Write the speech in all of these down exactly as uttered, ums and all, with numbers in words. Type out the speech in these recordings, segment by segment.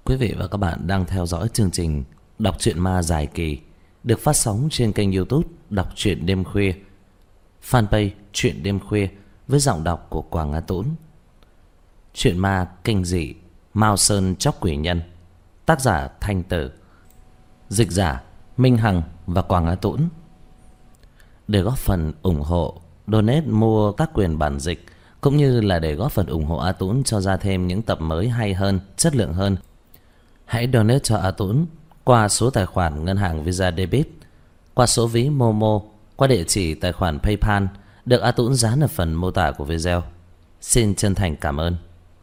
Quý vị và các bạn đang theo dõi chương trình Đọc truyện ma dài kỳ được phát sóng trên kênh YouTube Đọc truyện đêm khuya, fanpage Truyện đêm khuya với giọng đọc của Quảng Á Tũng. Truyện ma kinh dị Mao Sơn Chóc Quỷ Nhân, tác giả Thanh Tử, dịch giả Minh Hằng và Quảng Á Tũng. Để góp phần ủng hộ, donate mua tác quyền bản dịch cũng như là để góp phần ủng hộ Á Tũng cho ra thêm những tập mới hay hơn, chất lượng hơn, hãy donate cho Á Tũng qua số tài khoản ngân hàng Visa Debit, qua số ví Momo, qua địa chỉ tài khoản PayPal được Á Tũng dán ở phần mô tả của video. Xin chân thành cảm ơn.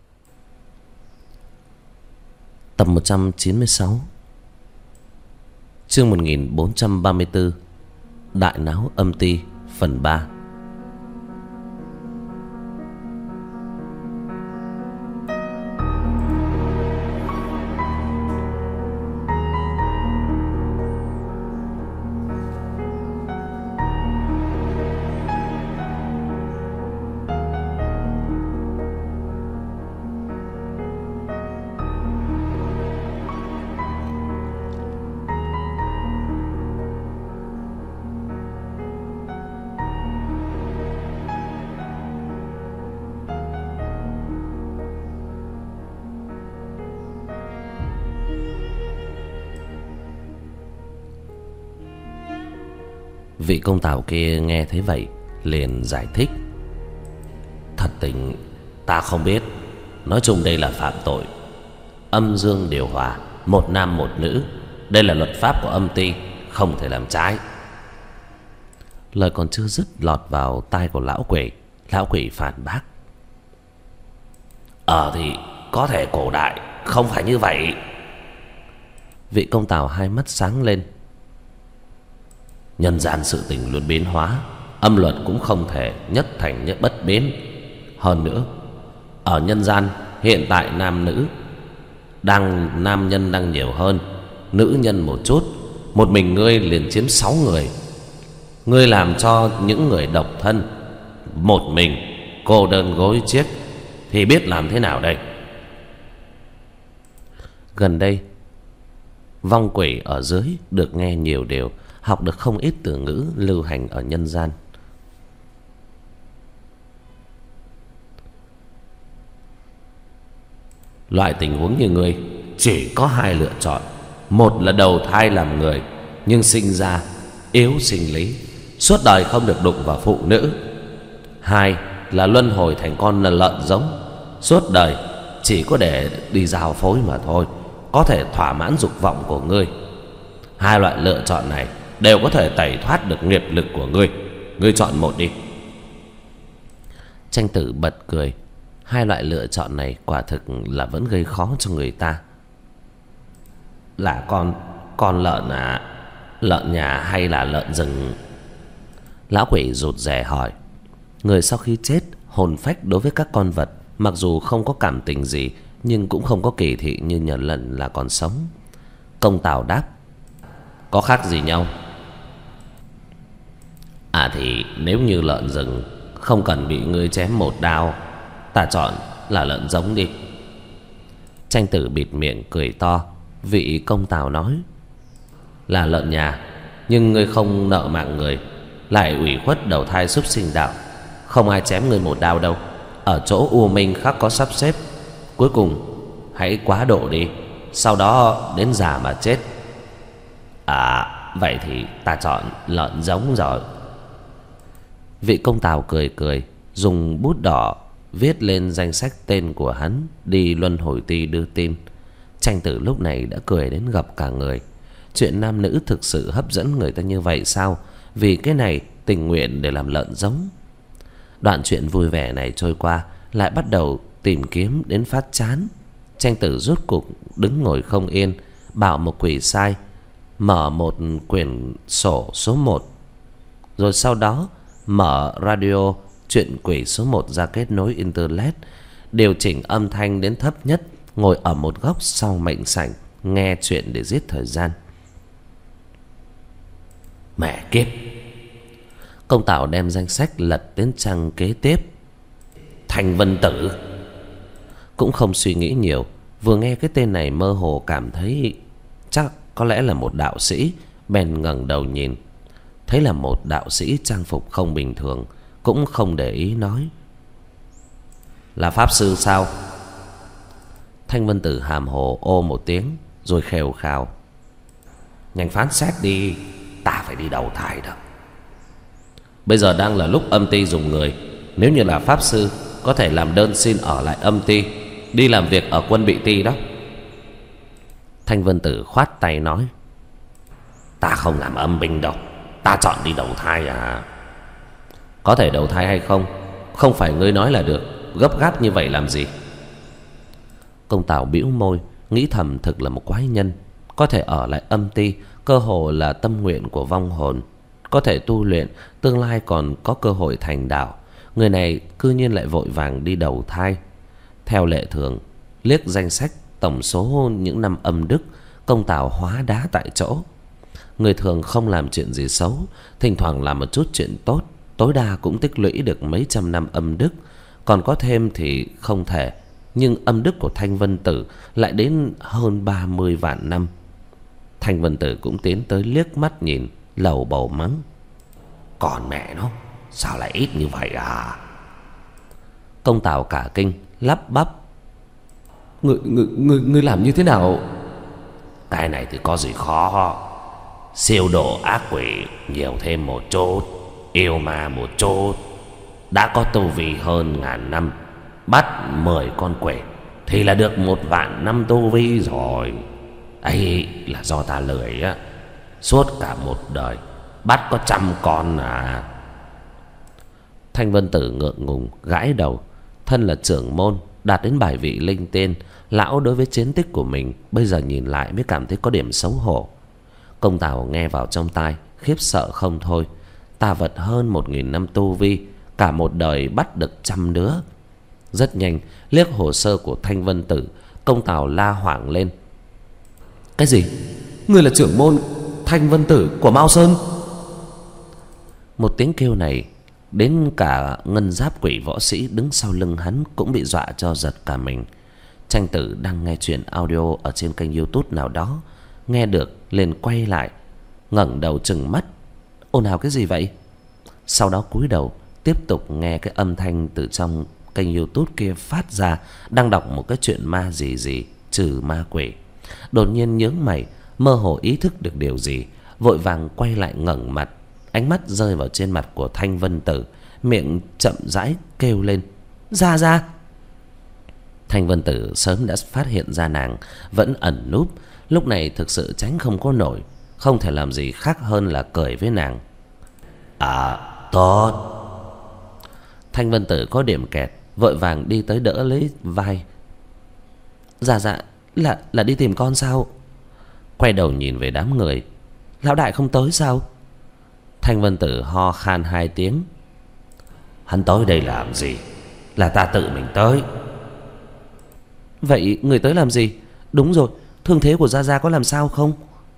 Tập một trăm chín mươi sáu, chương một nghìn bốn trăm ba mươi tư, Đại náo âm ti, phần ba. Vị công tảo kia nghe thấy vậy liền giải thích: Thật tình ta không biết. Nói chung đây là phạm tội, âm dương điều hòa, một nam một nữ. Đây là luật pháp của âm ty, không thể làm trái. Lời còn chưa dứt lọt vào tai của lão quỷ. Lão quỷ phản bác: Ờ thì có thể cổ đại không phải như vậy. Vị công tảo hai mắt sáng lên: Nhân gian sự tình luôn biến hóa, âm luật cũng không thể nhất thành nhất bất biến. Hơn nữa, ở nhân gian hiện tại nam nữ đang nam nhân đang nhiều hơn nữ nhân một chút. Một mình ngươi liền chiếm sáu người. Ngươi làm cho những người độc thân một mình cô đơn gối chiếc thì biết làm thế nào đây? Gần đây vong quỷ ở dưới được nghe nhiều điều, học được không ít từ ngữ lưu hành ở nhân gian. Loại tình huống như ngươi chỉ có hai lựa chọn: một là đầu thai làm người nhưng sinh ra yếu sinh lý, suốt đời không được đụng vào phụ nữ; hai là luân hồi thành con lợn giống, suốt đời chỉ có để đi giao phối mà thôi, có thể thỏa mãn dục vọng của ngươi. Hai loại lựa chọn này đều có thể tẩy thoát được nghiệp lực của ngươi. Ngươi chọn một đi. Tranh tử bật cười. Hai loại lựa chọn này quả thực là vẫn gây khó cho người ta. Là con con lợn à? Lợn nhà hay là lợn rừng? Lão quỷ rụt rè hỏi. Người sau khi chết, hồn phách đối với các con vật mặc dù không có cảm tình gì, nhưng cũng không có kỳ thị như nhờ lợn là còn sống. Công tào đáp: Có khác gì nhau? À thì nếu như lợn rừng không cần bị ngươi chém một đao, ta chọn là lợn giống đi. Tranh tử bịt miệng cười to. Vị công tào nói: Là lợn nhà, nhưng ngươi không nợ mạng người, lại ủy khuất đầu thai súc sinh đạo, không ai chém ngươi một đao đâu. Ở chỗ U Minh khắc có sắp xếp. Cuối cùng hãy quá độ đi, sau đó đến già mà chết. À vậy thì ta chọn lợn giống rồi. Vị công tào cười cười, dùng bút đỏ viết lên danh sách tên của hắn đi luân hồi ti đưa tin. Tranh tử lúc này đã cười đến gập cả người. Chuyện nam nữ thực sự hấp dẫn người ta như vậy sao? Vì cái này tình nguyện để làm lợn giống. Đoạn chuyện vui vẻ này trôi qua, lại bắt đầu tìm kiếm đến phát chán. Tranh tử rút cục đứng ngồi không yên, bảo một quỷ sai mở một quyển sổ số một, rồi sau đó mở radio Chuyện Quỷ số một ra kết nối internet, điều chỉnh âm thanh đến thấp nhất, ngồi ở một góc sau mệnh sảnh nghe chuyện để giết thời gian. Mẹ kiếp! Công tảo đem danh sách lật đến trang kế tiếp. Thành Vân Tử. Cũng không suy nghĩ nhiều, Vừa nghe cái tên này mơ hồ cảm thấy chắc có lẽ là một đạo sĩ, bèn ngẩng đầu nhìn. Thấy là một đạo sĩ trang phục không bình thường, cũng không để ý nói: "Là pháp sư sao?" Thanh Vân Tử hàm hồ ô một tiếng rồi khều khào: "Nhanh phán xét đi, ta phải đi đầu thai đó." "Bây giờ đang là lúc âm ty dùng người. Nếu như là pháp sư, có thể làm đơn xin ở lại âm ty, đi làm việc ở quân bị ty đó." Thanh Vân Tử khoát tay nói: "Ta không làm âm binh đâu, ta chọn đi đầu thai à." "Có thể đầu thai hay không, không phải ngươi nói là được, gấp gáp như vậy làm gì?" Công Tào bĩu môi, nghĩ thầm thực là một quái nhân. Có thể ở lại âm ty, cơ hồ là tâm nguyện của vong hồn. Có thể tu luyện, tương lai còn có cơ hội thành đạo. Người này cư nhiên lại vội vàng đi đầu thai. Theo lệ thường, liếc danh sách tổng số những năm âm đức, Công Tào hóa đá tại chỗ. Người thường không làm chuyện gì xấu, thỉnh thoảng làm một chút chuyện tốt, tối đa cũng tích lũy được mấy trăm năm âm đức. Còn có thêm thì không thể. Nhưng âm đức của Thanh Vân Tử lại đến hơn ba mươi vạn năm. Thanh Vân Tử cũng tiến tới liếc mắt nhìn, lầu bầu mắng: "Còn mẹ nó, sao lại ít như vậy à?" Công Tào cả kinh, lắp bắp: Người, người, người, người làm như thế nào?" "Cái này thì có gì khó. Siêu độ ác quỷ nhiều thêm một chút, yêu ma một chút. Đã có tu vi hơn ngàn năm, bắt mười con quỷ thì là được một vạn năm tu vi rồi. Ấy là do ta lười á, suốt cả một đời bắt có trăm con à." Thanh Vân Tử ngượng ngùng gãi đầu. Thân là trưởng môn, đạt đến bài vị linh tiên, lão đối với chiến tích của mình bây giờ nhìn lại mới cảm thấy có điểm xấu hổ. Công Tào nghe vào trong tai, khiếp sợ không thôi. Tà vật hơn một nghìn năm tu vi, cả một đời bắt được trăm đứa. Rất nhanh, liếc hồ sơ của Thanh Vân Tử, Công Tào la hoảng lên: "Cái gì? Ngươi là trưởng môn Thanh Vân Tử của Mao Sơn?" Một tiếng kêu này, đến cả ngân giáp quỷ võ sĩ đứng sau lưng hắn cũng bị dọa cho giật cả mình. Tranh Tử đang nghe chuyện audio ở trên kênh YouTube nào đó, nghe được liền quay lại, ngẩng đầu trừng mắt: "Ồn ào cái gì vậy?" Sau đó cúi đầu tiếp tục nghe cái âm thanh từ trong kênh YouTube kia phát ra, đang đọc một cái chuyện ma gì gì trừ ma quỷ. Đột nhiên nhướng mày, mơ hồ ý thức được điều gì, vội vàng quay lại ngẩng mặt. Ánh mắt rơi vào trên mặt của Thanh Vân Tử, miệng chậm rãi kêu lên: "Ra ra!" Thanh Vân Tử sớm đã phát hiện ra nàng vẫn ẩn núp, lúc này thực sự tránh không có nổi, không thể làm gì khác hơn là cười với nàng: "À, tốt." Thanh Vân Tử có điểm kẹt, vội vàng đi tới đỡ lấy vai: "Dạ dạ, là là đi tìm con sao?" Quay đầu nhìn về đám người: "Lão đại không tới sao?" Thanh Vân Tử ho khan hai tiếng: "Hắn tới đây làm gì? Là ta tự mình tới." "Vậy người tới làm gì? Đúng rồi, thương thế của Gia Gia có làm sao không?"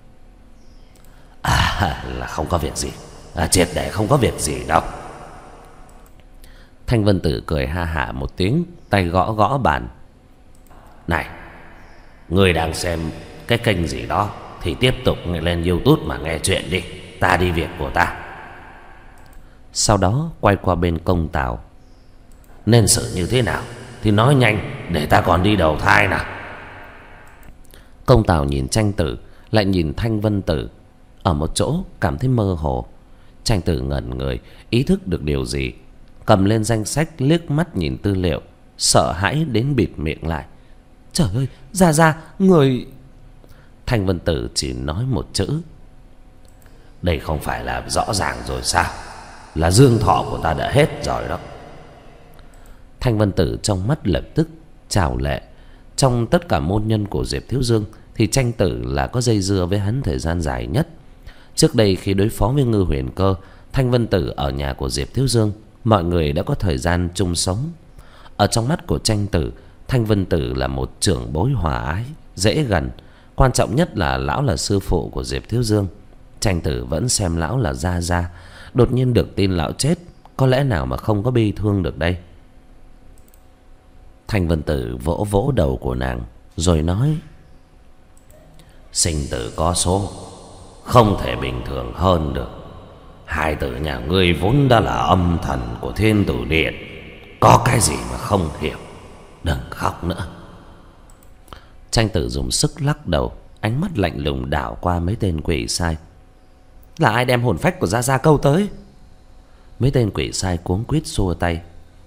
"À, là không có việc gì, à, triệt để không có việc gì đâu." Thanh Vân Tử cười ha hả một tiếng, tay gõ gõ bàn: "Này, người đang xem cái kênh gì đó thì tiếp tục lên YouTube mà nghe chuyện đi, ta đi việc của ta." Sau đó quay qua bên Công Tào: "Nên xử như thế nào thì nói nhanh, để ta còn đi đầu thai nào." Công Tào nhìn Tranh Tử, lại nhìn Thanh Vân Tử, ở một chỗ cảm thấy mơ hồ. Tranh Tử ngẩn người, ý thức được điều gì, cầm lên danh sách liếc mắt nhìn tư liệu, sợ hãi đến bịt miệng lại: "Trời ơi, Gia Gia, người..." Thanh Vân Tử chỉ nói một chữ: "Đây không phải là rõ ràng rồi sao? Là dương thọ của ta đã hết rồi đó." Thanh Vân Tử trong mắt lập tức trào lệ. Trong tất cả môn nhân của Diệp Thiếu Dương thì Tranh Tử là có dây dưa với hắn thời gian dài nhất. Trước đây khi đối phó với Ngư Huyền Cơ, Thanh Vân Tử ở nhà của Diệp Thiếu Dương, mọi người đã có thời gian chung sống. Ở trong mắt của Tranh Tử, Thanh Vân Tử là một trưởng bối hòa ái, dễ gần. Quan trọng nhất là lão là sư phụ của Diệp Thiếu Dương. Tranh Tử vẫn xem lão là Gia Gia. Đột nhiên được tin lão chết, có lẽ nào mà không có bi thương được đây. Thanh Vân Tử vỗ vỗ đầu của nàng: rồi nói: sinh tử có số, không thể bình thường hơn được. Hai tử nhà ngươi vốn đã là âm thần của Thiên Tử Điện, có cái gì mà không hiểu. Đừng khóc nữa. Tranh tử dùng sức lắc đầu, ánh mắt lạnh lùng đảo qua mấy tên quỷ sai. Là ai đem hồn phách của Gia Gia câu tới? Mấy tên quỷ sai cuống quýt xua tay.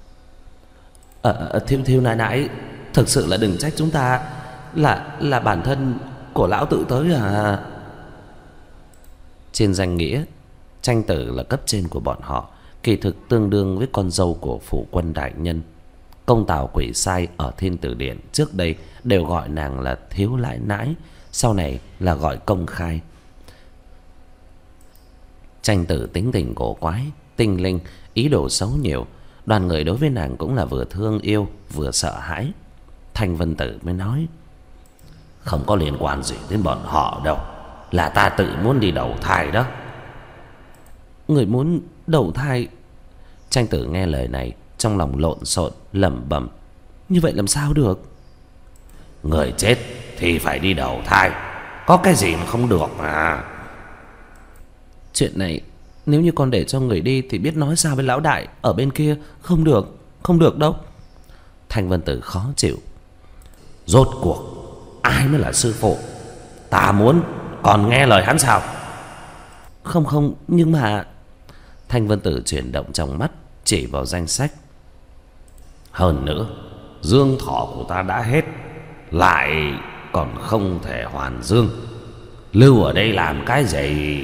Ờ, thiếu thiếu nãi nãi, thực sự là đừng trách chúng ta, là là bản thân của lão tự tới à. Trên danh nghĩa, Tranh tử là cấp trên của bọn họ, kỳ thực tương đương với con dâu của phủ quân đại nhân. Công tào quỷ sai ở Thiên Tử Điện trước đây đều gọi nàng là thiếu nãi nãi, sau này là gọi công khai. Tranh tử tính tình cổ quái, tinh linh, ý đồ xấu nhiều. Đoàn người đối với nàng cũng là vừa thương yêu vừa sợ hãi. Thanh Vân Tử mới nói: không có liên quan gì đến bọn họ đâu, là ta tự muốn đi đầu thai đó. Người muốn đầu thai? Tranh tử nghe lời này trong lòng lộn xộn, lẩm bẩm: như vậy làm sao được? Người chết thì phải đi đầu thai, có cái gì mà không được mà. Chuyện này nếu như con để cho người đi thì biết nói sao với lão đại ở bên kia. Không được, không được đâu. Thanh Vân Tử khó chịu: rốt cuộc ai mới là sư phụ? Ta muốn, còn nghe lời hắn sao? Không không, nhưng mà... Thanh Vân Tử chuyển động trong mắt, chỉ vào danh sách. Hơn nữa, dương thọ của ta đã hết, lại còn không thể hoàn dương, lưu ở đây làm cái gì?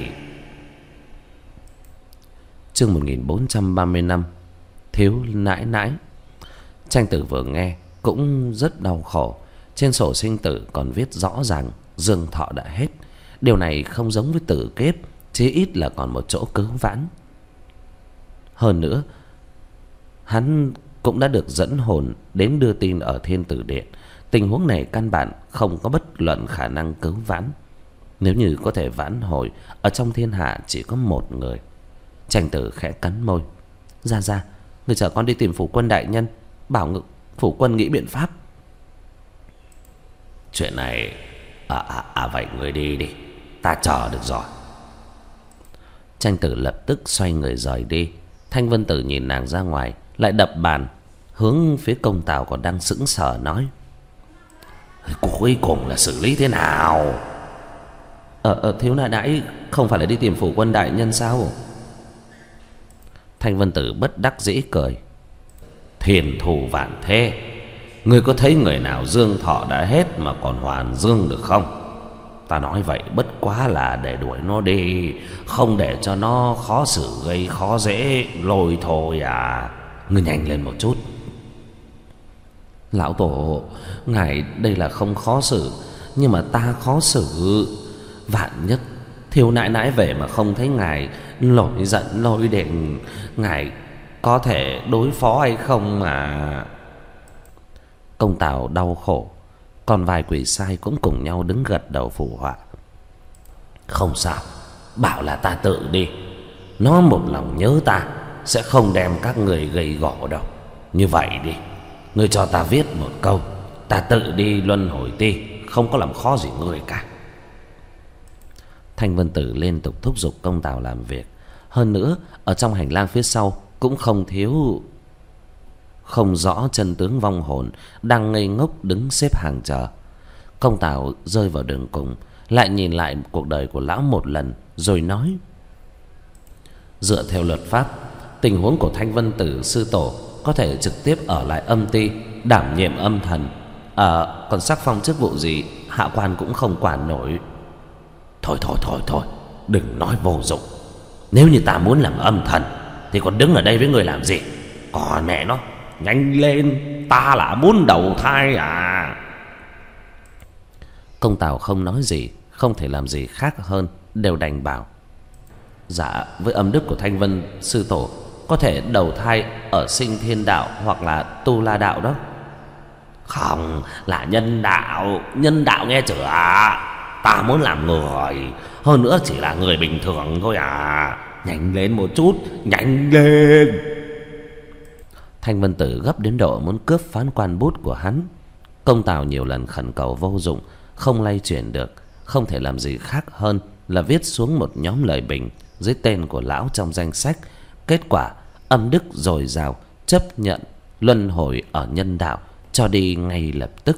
Chương một nghìn bốn trăm ba mươi lăm, thiếu nãi nãi. Tranh tử vừa nghe cũng rất đau khổ. Trên sổ sinh tử còn viết rõ ràng dương thọ đã hết. Điều này không giống với tử kiếp, chí ít là còn một chỗ cứu vãn. Hơn nữa, hắn cũng đã được dẫn hồn đến đưa tin ở Thiên Tử Điện. Tình huống này căn bản không có bất luận khả năng cứu vãn. Nếu như có thể vãn hồi, ở trong thiên hạ chỉ có một người. Tranh tử khẽ cắn môi: Ra Ra, người chở con đi tìm phủ quân đại nhân, bảo ngự phủ quân nghĩ biện pháp. Chuyện này à, à, à vậy người đi đi, ta chờ được rồi. Tranh tử lập tức xoay người rời đi. Thanh Vân Tử nhìn nàng ra ngoài, lại đập bàn, hướng phía công tào còn đang sững sờ nói: cuối cùng là xử lý thế nào? Ờ, ờ thiếu nãi nãi, không phải là đi tìm phủ quân đại nhân sao? Thanh Vân Tử bất đắc dĩ cười: thiên thù vạn thế, ngươi có thấy người nào dương thọ đã hết mà còn hoàn dương được không? Ta nói vậy bất quá là để đuổi nó đi, không để cho nó khó xử gây khó dễ lôi thôi à. Ngươi nhanh lên một chút. Lão tổ, ngài đây là không khó xử, nhưng mà ta khó xử. Vạn nhất thiếu nãi nãi về mà không thấy ngài nổi giận lôi điện, ngài có thể đối phó hay không mà? Công tào đau khổ, còn vài quỷ sai cũng cùng nhau đứng gật đầu phụ họa. Không sao, bảo là ta tự đi, nó một lòng nhớ ta, sẽ không đem các người gầy gò đâu. Như vậy đi, ngươi cho ta viết một câu, ta tự đi luân hồi ti, không có làm khó gì ngươi cả. Thanh Vân Tử liên tục thúc giục công tào làm việc. Hơn nữa, ở trong hành lang phía sau cũng không thiếu không rõ chân tướng vong hồn đang ngây ngốc đứng xếp hàng chờ. Công tào rơi vào đường cùng, lại nhìn lại cuộc đời của lão một lần, rồi nói: dựa theo luật pháp, tình huống của Thanh Vân Tử sư tổ có thể trực tiếp ở lại âm ti đảm nhiệm âm thần. À, còn sắc phong chức vụ gì hạ quan cũng không quản nổi. Thôi thôi thôi thôi, đừng nói vô dụng. Nếu như ta muốn làm âm thần thì còn đứng ở đây với người làm gì? Còn mẹ nó, nhanh lên, ta là muốn đầu thai à. Công tào không nói gì, không thể làm gì khác hơn, đều đành bảo: dạ, với âm đức của Thanh Vân sư tổ, có thể đầu thai ở Sinh Thiên Đạo hoặc là Tu La Đạo đó. Không, là nhân đạo. Nhân đạo nghe chưa? Ta muốn làm người, hơn nữa chỉ là người bình thường thôi à. Nhanh lên một chút, nhanh lên. Thanh Vân Tử gấp đến độ muốn cướp phán quan bút của hắn. Công Tào nhiều lần khẩn cầu vô dụng, không lay chuyển được, không thể làm gì khác hơn là viết xuống một nhóm lời bình dưới tên của lão trong danh sách. Kết quả âm đức dồi dào, chấp nhận luân hồi ở nhân đạo, cho đi ngay lập tức.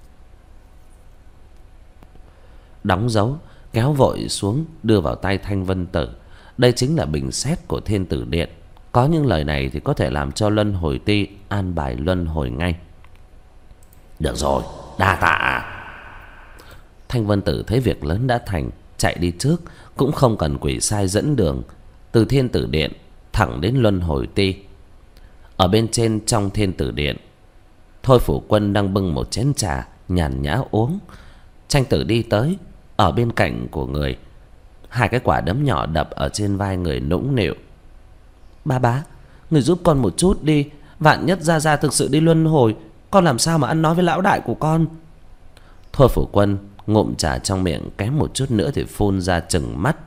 Đóng dấu, kéo vội xuống đưa vào tay Thanh Vân Tử. Đây chính là bình xét của Thiên Tử Điện. Có những lời này thì có thể làm cho luân hồi ti an bài luân hồi ngay. Được rồi, đa tạ. Thanh Vân Tử thấy việc lớn đã thành, chạy đi trước, cũng không cần quỷ sai dẫn đường. Từ Thiên Tử Điện thẳng đến luân hồi ti. Ở bên trên trong Thiên Tử Điện, Thôi Phủ Quân đang bưng một chén trà nhàn nhã uống. Tranh Tử đi tới, ở bên cạnh của người, hai cái quả đấm nhỏ đập ở trên vai người nũng nịu. Ba bá, người giúp con một chút đi, vạn nhất Gia Gia thực sự đi luân hồi, con làm sao mà ăn nói với lão đại của con. Thôi Phủ Quân ngụm trà trong miệng kém một chút nữa thì phun ra chừng mắt.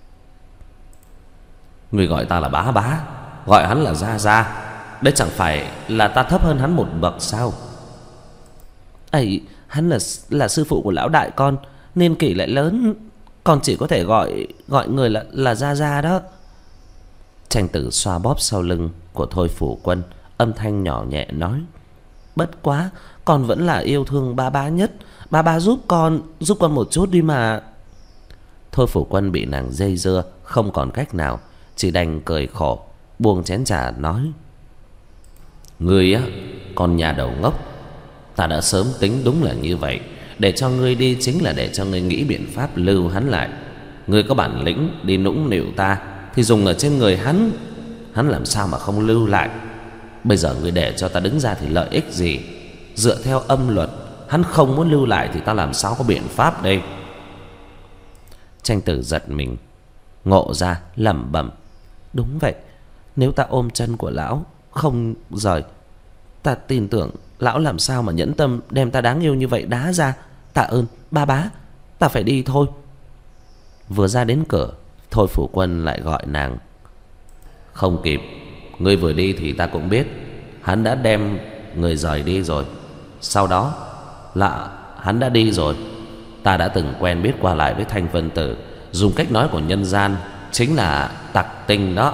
Người gọi ta là bá bá, gọi hắn là Gia Gia, đấy chẳng phải là ta thấp hơn hắn một bậc sao? ấy hắn là là sư phụ của lão đại con, niên kỷ lại lớn, con chỉ có thể gọi gọi người là là Gia Gia đó. Tranh Tử xoa bóp sau lưng của Thôi Phủ Quân, âm thanh nhỏ nhẹ nói: Bất quá con vẫn là yêu thương ba bá nhất, ba bá giúp con, giúp con một chút đi mà. Thôi Phủ Quân bị nàng dây dưa, không còn cách nào, chỉ đành cười khổ, buông chén trà nói: Ngươi á, con nhà đầu ngốc, ta đã sớm tính đúng là như vậy. Để cho ngươi đi chính là để cho ngươi nghĩ biện pháp lưu hắn lại. Ngươi có bản lĩnh đi nũng nịu ta thì dùng ở trên người hắn, hắn làm sao mà không lưu lại. Bây giờ ngươi để cho ta đứng ra thì lợi ích gì? Dựa theo âm luật, hắn không muốn lưu lại thì ta làm sao có biện pháp đây? Tranh Tử giật mình, ngộ ra lẩm bẩm: Đúng vậy, nếu ta ôm chân của lão không rời, ta tin tưởng lão làm sao mà nhẫn tâm đem ta đáng yêu như vậy đá ra. Tạ ơn ba bá, ta phải đi thôi. Vừa ra đến cửa, Thôi Phủ Quân lại gọi nàng: Không kịp, ngươi vừa đi thì ta cũng biết hắn đã đem người rời đi rồi. Sau đó là hắn đã đi rồi. Ta đã từng quen biết qua lại với Thanh Vân Tử, dùng cách nói của nhân gian, chính là tặc tinh đó.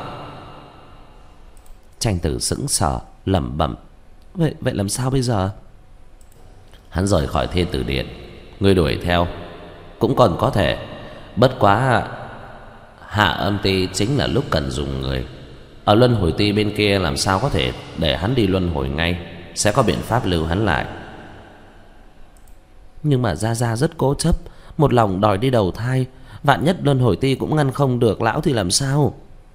Tranh Tử sững sờ lẩm bẩm: Vậy vậy làm sao bây giờ? Hắn rời khỏi Thiên Tử Điện, ngươi đuổi theo cũng còn có thể. Bất quá hạ âm ti chính là lúc cần dùng người. Ở luân hồi ti bên kia làm sao có thể để hắn đi luân hồi ngay, sẽ có biện pháp lưu hắn lại. Nhưng mà Gia Gia rất cố chấp, một lòng đòi đi đầu thai, vạn nhất luân hồi ti cũng ngăn không được lão thì làm sao?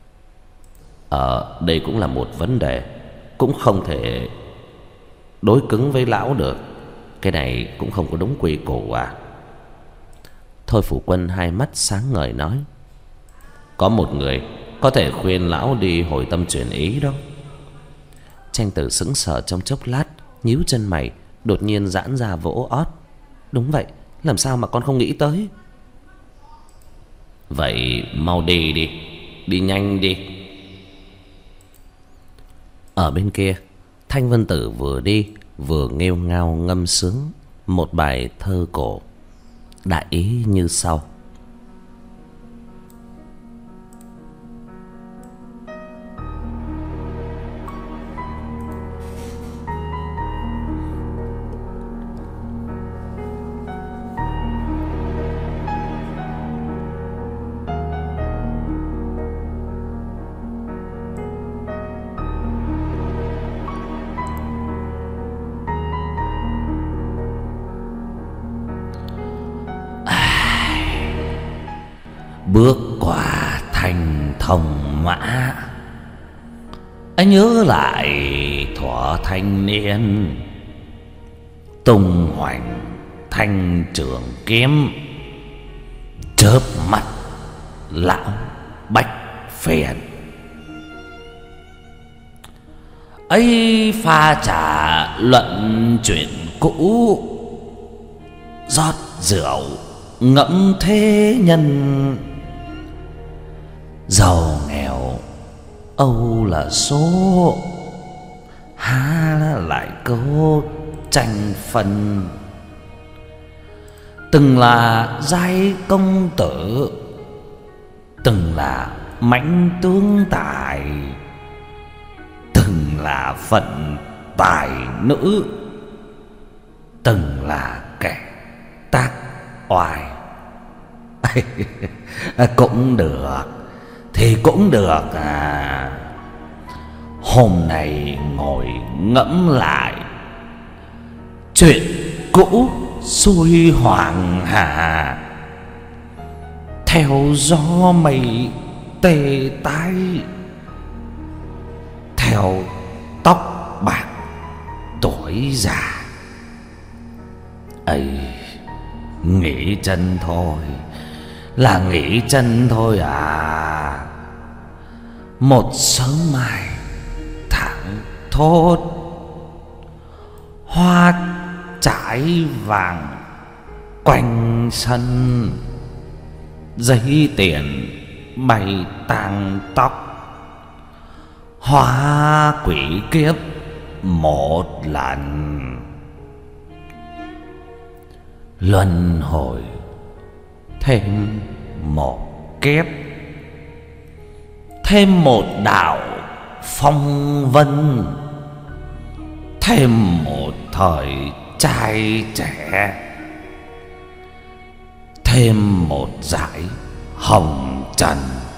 Ờ, đây cũng là một vấn đề, cũng không thể đối cứng với lão được. Cái này cũng không có đúng quy củ à? Thôi Phủ Quân hai mắt sáng ngời nói: Có một người có thể khuyên lão đi hồi tâm chuyển ý đó. Tranh Tử sững sờ trong chốc lát, nhíu chân mày, đột nhiên giãn ra vỗ ót: Đúng vậy, làm sao mà con không nghĩ tới? Vậy mau đi đi, đi nhanh đi. Ở bên kia, Thanh Vân Tử vừa đi vừa nghêu ngao ngâm sướng một bài thơ cổ, đại ý như sau: Bước qua thành Thông Mã, anh nhớ lại thuở thanh niên, tung hoành thanh trường kiếm, chớp mắt lão bách phiền. Ấy pha trà luận chuyện cũ, rót rượu ngẫm thế nhân, giàu nghèo âu là số, há lại câu tranh phân. Từng là giai công tử, từng là mãnh tướng tài, từng là phận tài nữ, từng là kẻ tác oai. Cũng được, thì cũng được à. Hôm nay ngồi ngẫm lại chuyện cũ xuôi hoàng hà, theo gió mây tê tái, theo tóc bạc tuổi già. Ây, nghỉ chân thôi, là nghỉ chân thôi à. Một sớm mai tháng thốt, hoa trải vàng quanh sân, giấy tiền bay tang tóc, hóa quỷ kiếp một lần. Luân hồi thêm một kiếp, thêm một đạo phong vân, thêm một thời trai trẻ, thêm một dải hồng trần.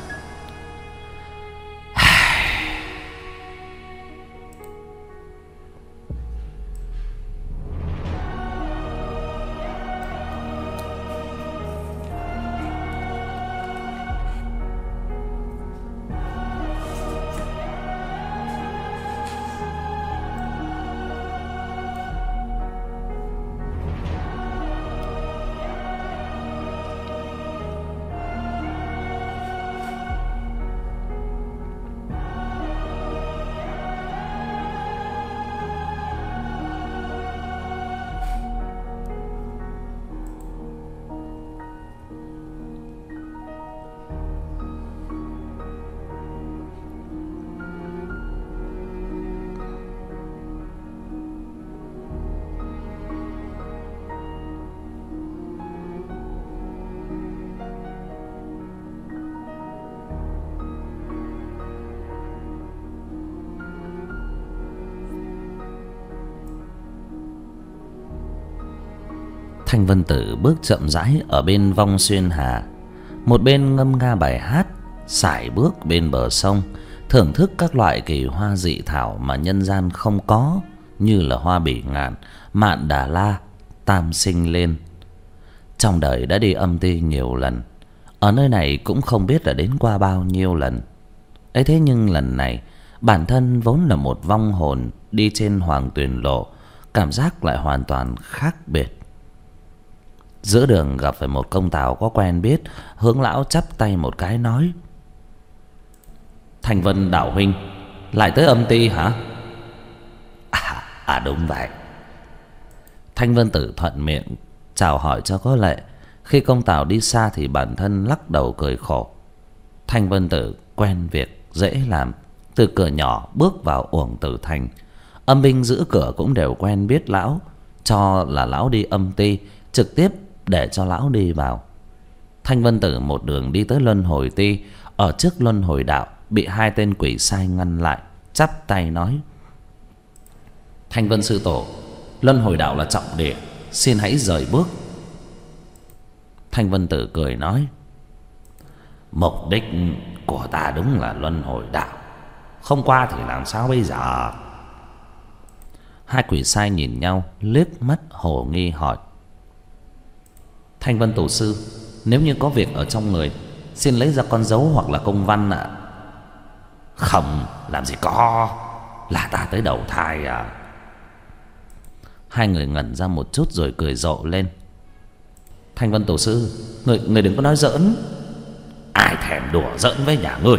Thanh Vân Tử bước chậm rãi ở bên vong xuyên hà, một bên ngâm nga bài hát, sải bước bên bờ sông, thưởng thức các loại kỳ hoa dị thảo mà nhân gian không có, như là hoa bỉ ngạn, mạn đà la, tam sinh lên. Trong đời đã đi âm ty nhiều lần, ở nơi này cũng không biết đã đến qua bao nhiêu lần. ấy thế nhưng lần này bản thân vốn là một vong hồn đi trên hoàng tuyền lộ, cảm giác lại hoàn toàn khác biệt. Giữa đường gặp phải một công tào có quen biết, hướng lão chắp tay một cái nói: Thanh Vân đạo huynh lại tới âm ty hả? À, à đúng vậy. Thanh Vân Tử thuận miệng chào hỏi cho có lệ. Khi công tào đi xa thì bản thân lắc đầu cười khổ. Thanh Vân Tử quen việc dễ làm, từ cửa nhỏ bước vào Uổng Tử Thành, âm binh giữ cửa cũng đều quen biết lão, cho là lão đi âm ty, trực tiếp để cho lão đi vào. Thanh Vân Tử một đường đi tới Luân Hồi Ti, ở trước Luân Hồi Đạo bị hai tên quỷ sai ngăn lại, chắp tay nói: Thanh Vân sư tổ, Luân Hồi Đạo là trọng địa, xin hãy rời bước. Thanh Vân Tử cười nói: Mục đích của ta đúng là Luân Hồi Đạo, không qua thì làm sao bây giờ? Hai quỷ sai nhìn nhau, liếc mắt hồ nghi hỏi: Thanh Vân tổ sư, nếu như có việc ở trong người, xin lấy ra con dấu hoặc là công văn ạ. À? Không, làm gì có, là ta tới đầu thai à. Hai người ngẩn ra một chút rồi cười rộ lên: Thanh Vân tổ sư, người người đừng có nói giỡn. Ai thèm đùa giỡn với nhà ngươi.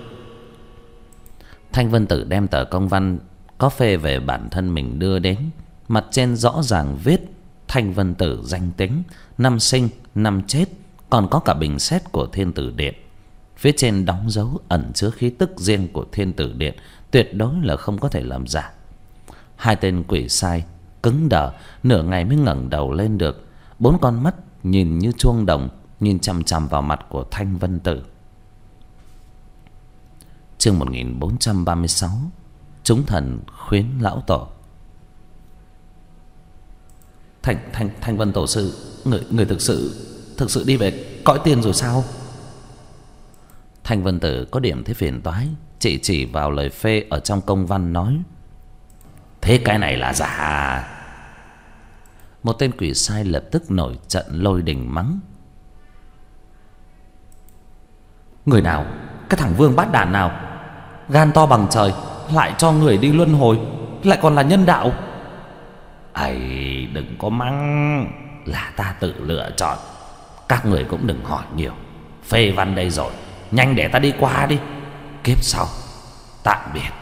Thanh Vân Tử đem tờ công văn có phê về bản thân mình đưa đến, mặt trên rõ ràng viết Thanh Vân Tử danh tính, năm sinh, năm chết, còn có cả bình xét của Thiên Tử Điện. Phía trên đóng dấu ẩn chứa khí tức riêng của Thiên Tử Điện, tuyệt đối là không có thể làm giả. Hai tên quỷ sai cứng đờ, nửa ngày mới ngẩng đầu lên được. Bốn con mắt nhìn như chuông đồng nhìn chằm chằm vào mặt của Thanh Vân Tử. Chương một nghìn bốn trăm ba mươi sáu. Chúng thần khuyến lão tổ. Thanh Thanh Thanh Vân tổ sư, người người thực sự thực sự đi về cõi tiên rồi sao? Thanh Vân Tử có điểm thấy phiền toái, chỉ chỉ vào lời phê ở trong công văn nói: thế cái này là giả. Một tên quỷ sai lập tức nổi trận lôi đình mắng: người nào, cái thằng vương bát đàn nào, gan to bằng trời, lại cho người đi luân hồi, lại còn là nhân đạo. Ấy, đừng có mắng, là ta tự lựa chọn. Các người cũng đừng hỏi nhiều. Phê văn đây rồi, nhanh để ta đi qua đi. Kiếp sau tạm biệt.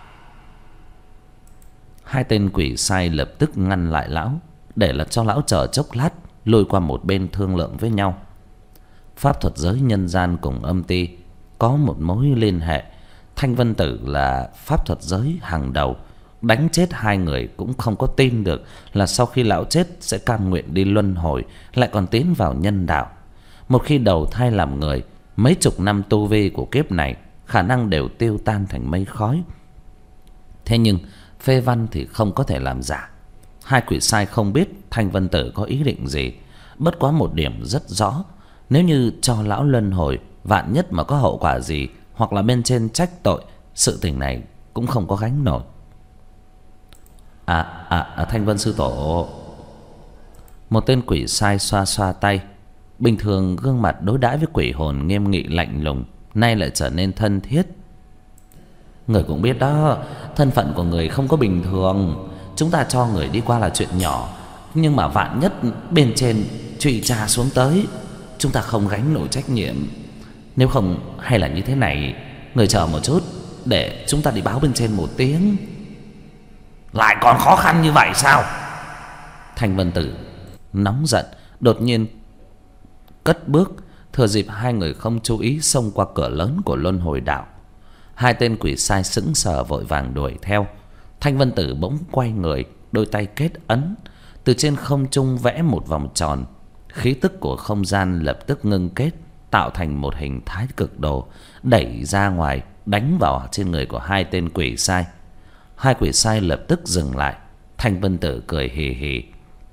Hai tên quỷ sai lập tức ngăn lại lão, để là cho lão chờ chốc lát, lôi qua một bên thương lượng với nhau. Pháp thuật giới nhân gian cùng âm ti có một mối liên hệ. Thanh Vân Tử là pháp thuật giới hàng đầu, đánh chết hai người cũng không có tin được là sau khi lão chết sẽ cam nguyện đi luân hồi, lại còn tiến vào nhân đạo. Một khi đầu thai làm người, mấy chục năm tu vi của kiếp này khả năng đều tiêu tan thành mây khói. Thế nhưng phê văn thì không có thể làm giả. Hai quỷ sai không biết Thanh Vân Tử có ý định gì, bất quá một điểm rất rõ: nếu như cho lão luân hồi, vạn nhất mà có hậu quả gì, hoặc là bên trên trách tội, sự tình này cũng không có gánh nổi. À, à, à Thanh Vân sư tổ. Một tên quỷ sai xoa xoa tay. Bình thường gương mặt đối đãi với quỷ hồn nghiêm nghị lạnh lùng, nay lại trở nên thân thiết. Người cũng biết đó, thân phận của người không có bình thường. Chúng ta cho người đi qua là chuyện nhỏ, nhưng mà vạn nhất bên trên truy tra xuống tới, chúng ta không gánh nổi trách nhiệm. Nếu không, hay là như thế này, người chờ một chút, để chúng ta đi báo bên trên một tiếng. Lại còn khó khăn như vậy sao? Thanh Vân Tử nóng giận, đột nhiên cất bước, thừa dịp hai người không chú ý xông qua cửa lớn của luân hồi đạo. Hai tên quỷ sai sững sờ vội vàng đuổi theo. Thanh Vân Tử bỗng quay người, đôi tay kết ấn, từ trên không trung vẽ một vòng tròn. Khí tức của không gian lập tức ngưng kết, tạo thành một hình thái cực đồ, đẩy ra ngoài, đánh vào trên người của hai tên quỷ sai. Hai quỷ sai lập tức dừng lại. Thanh Vân Tử cười hì hì: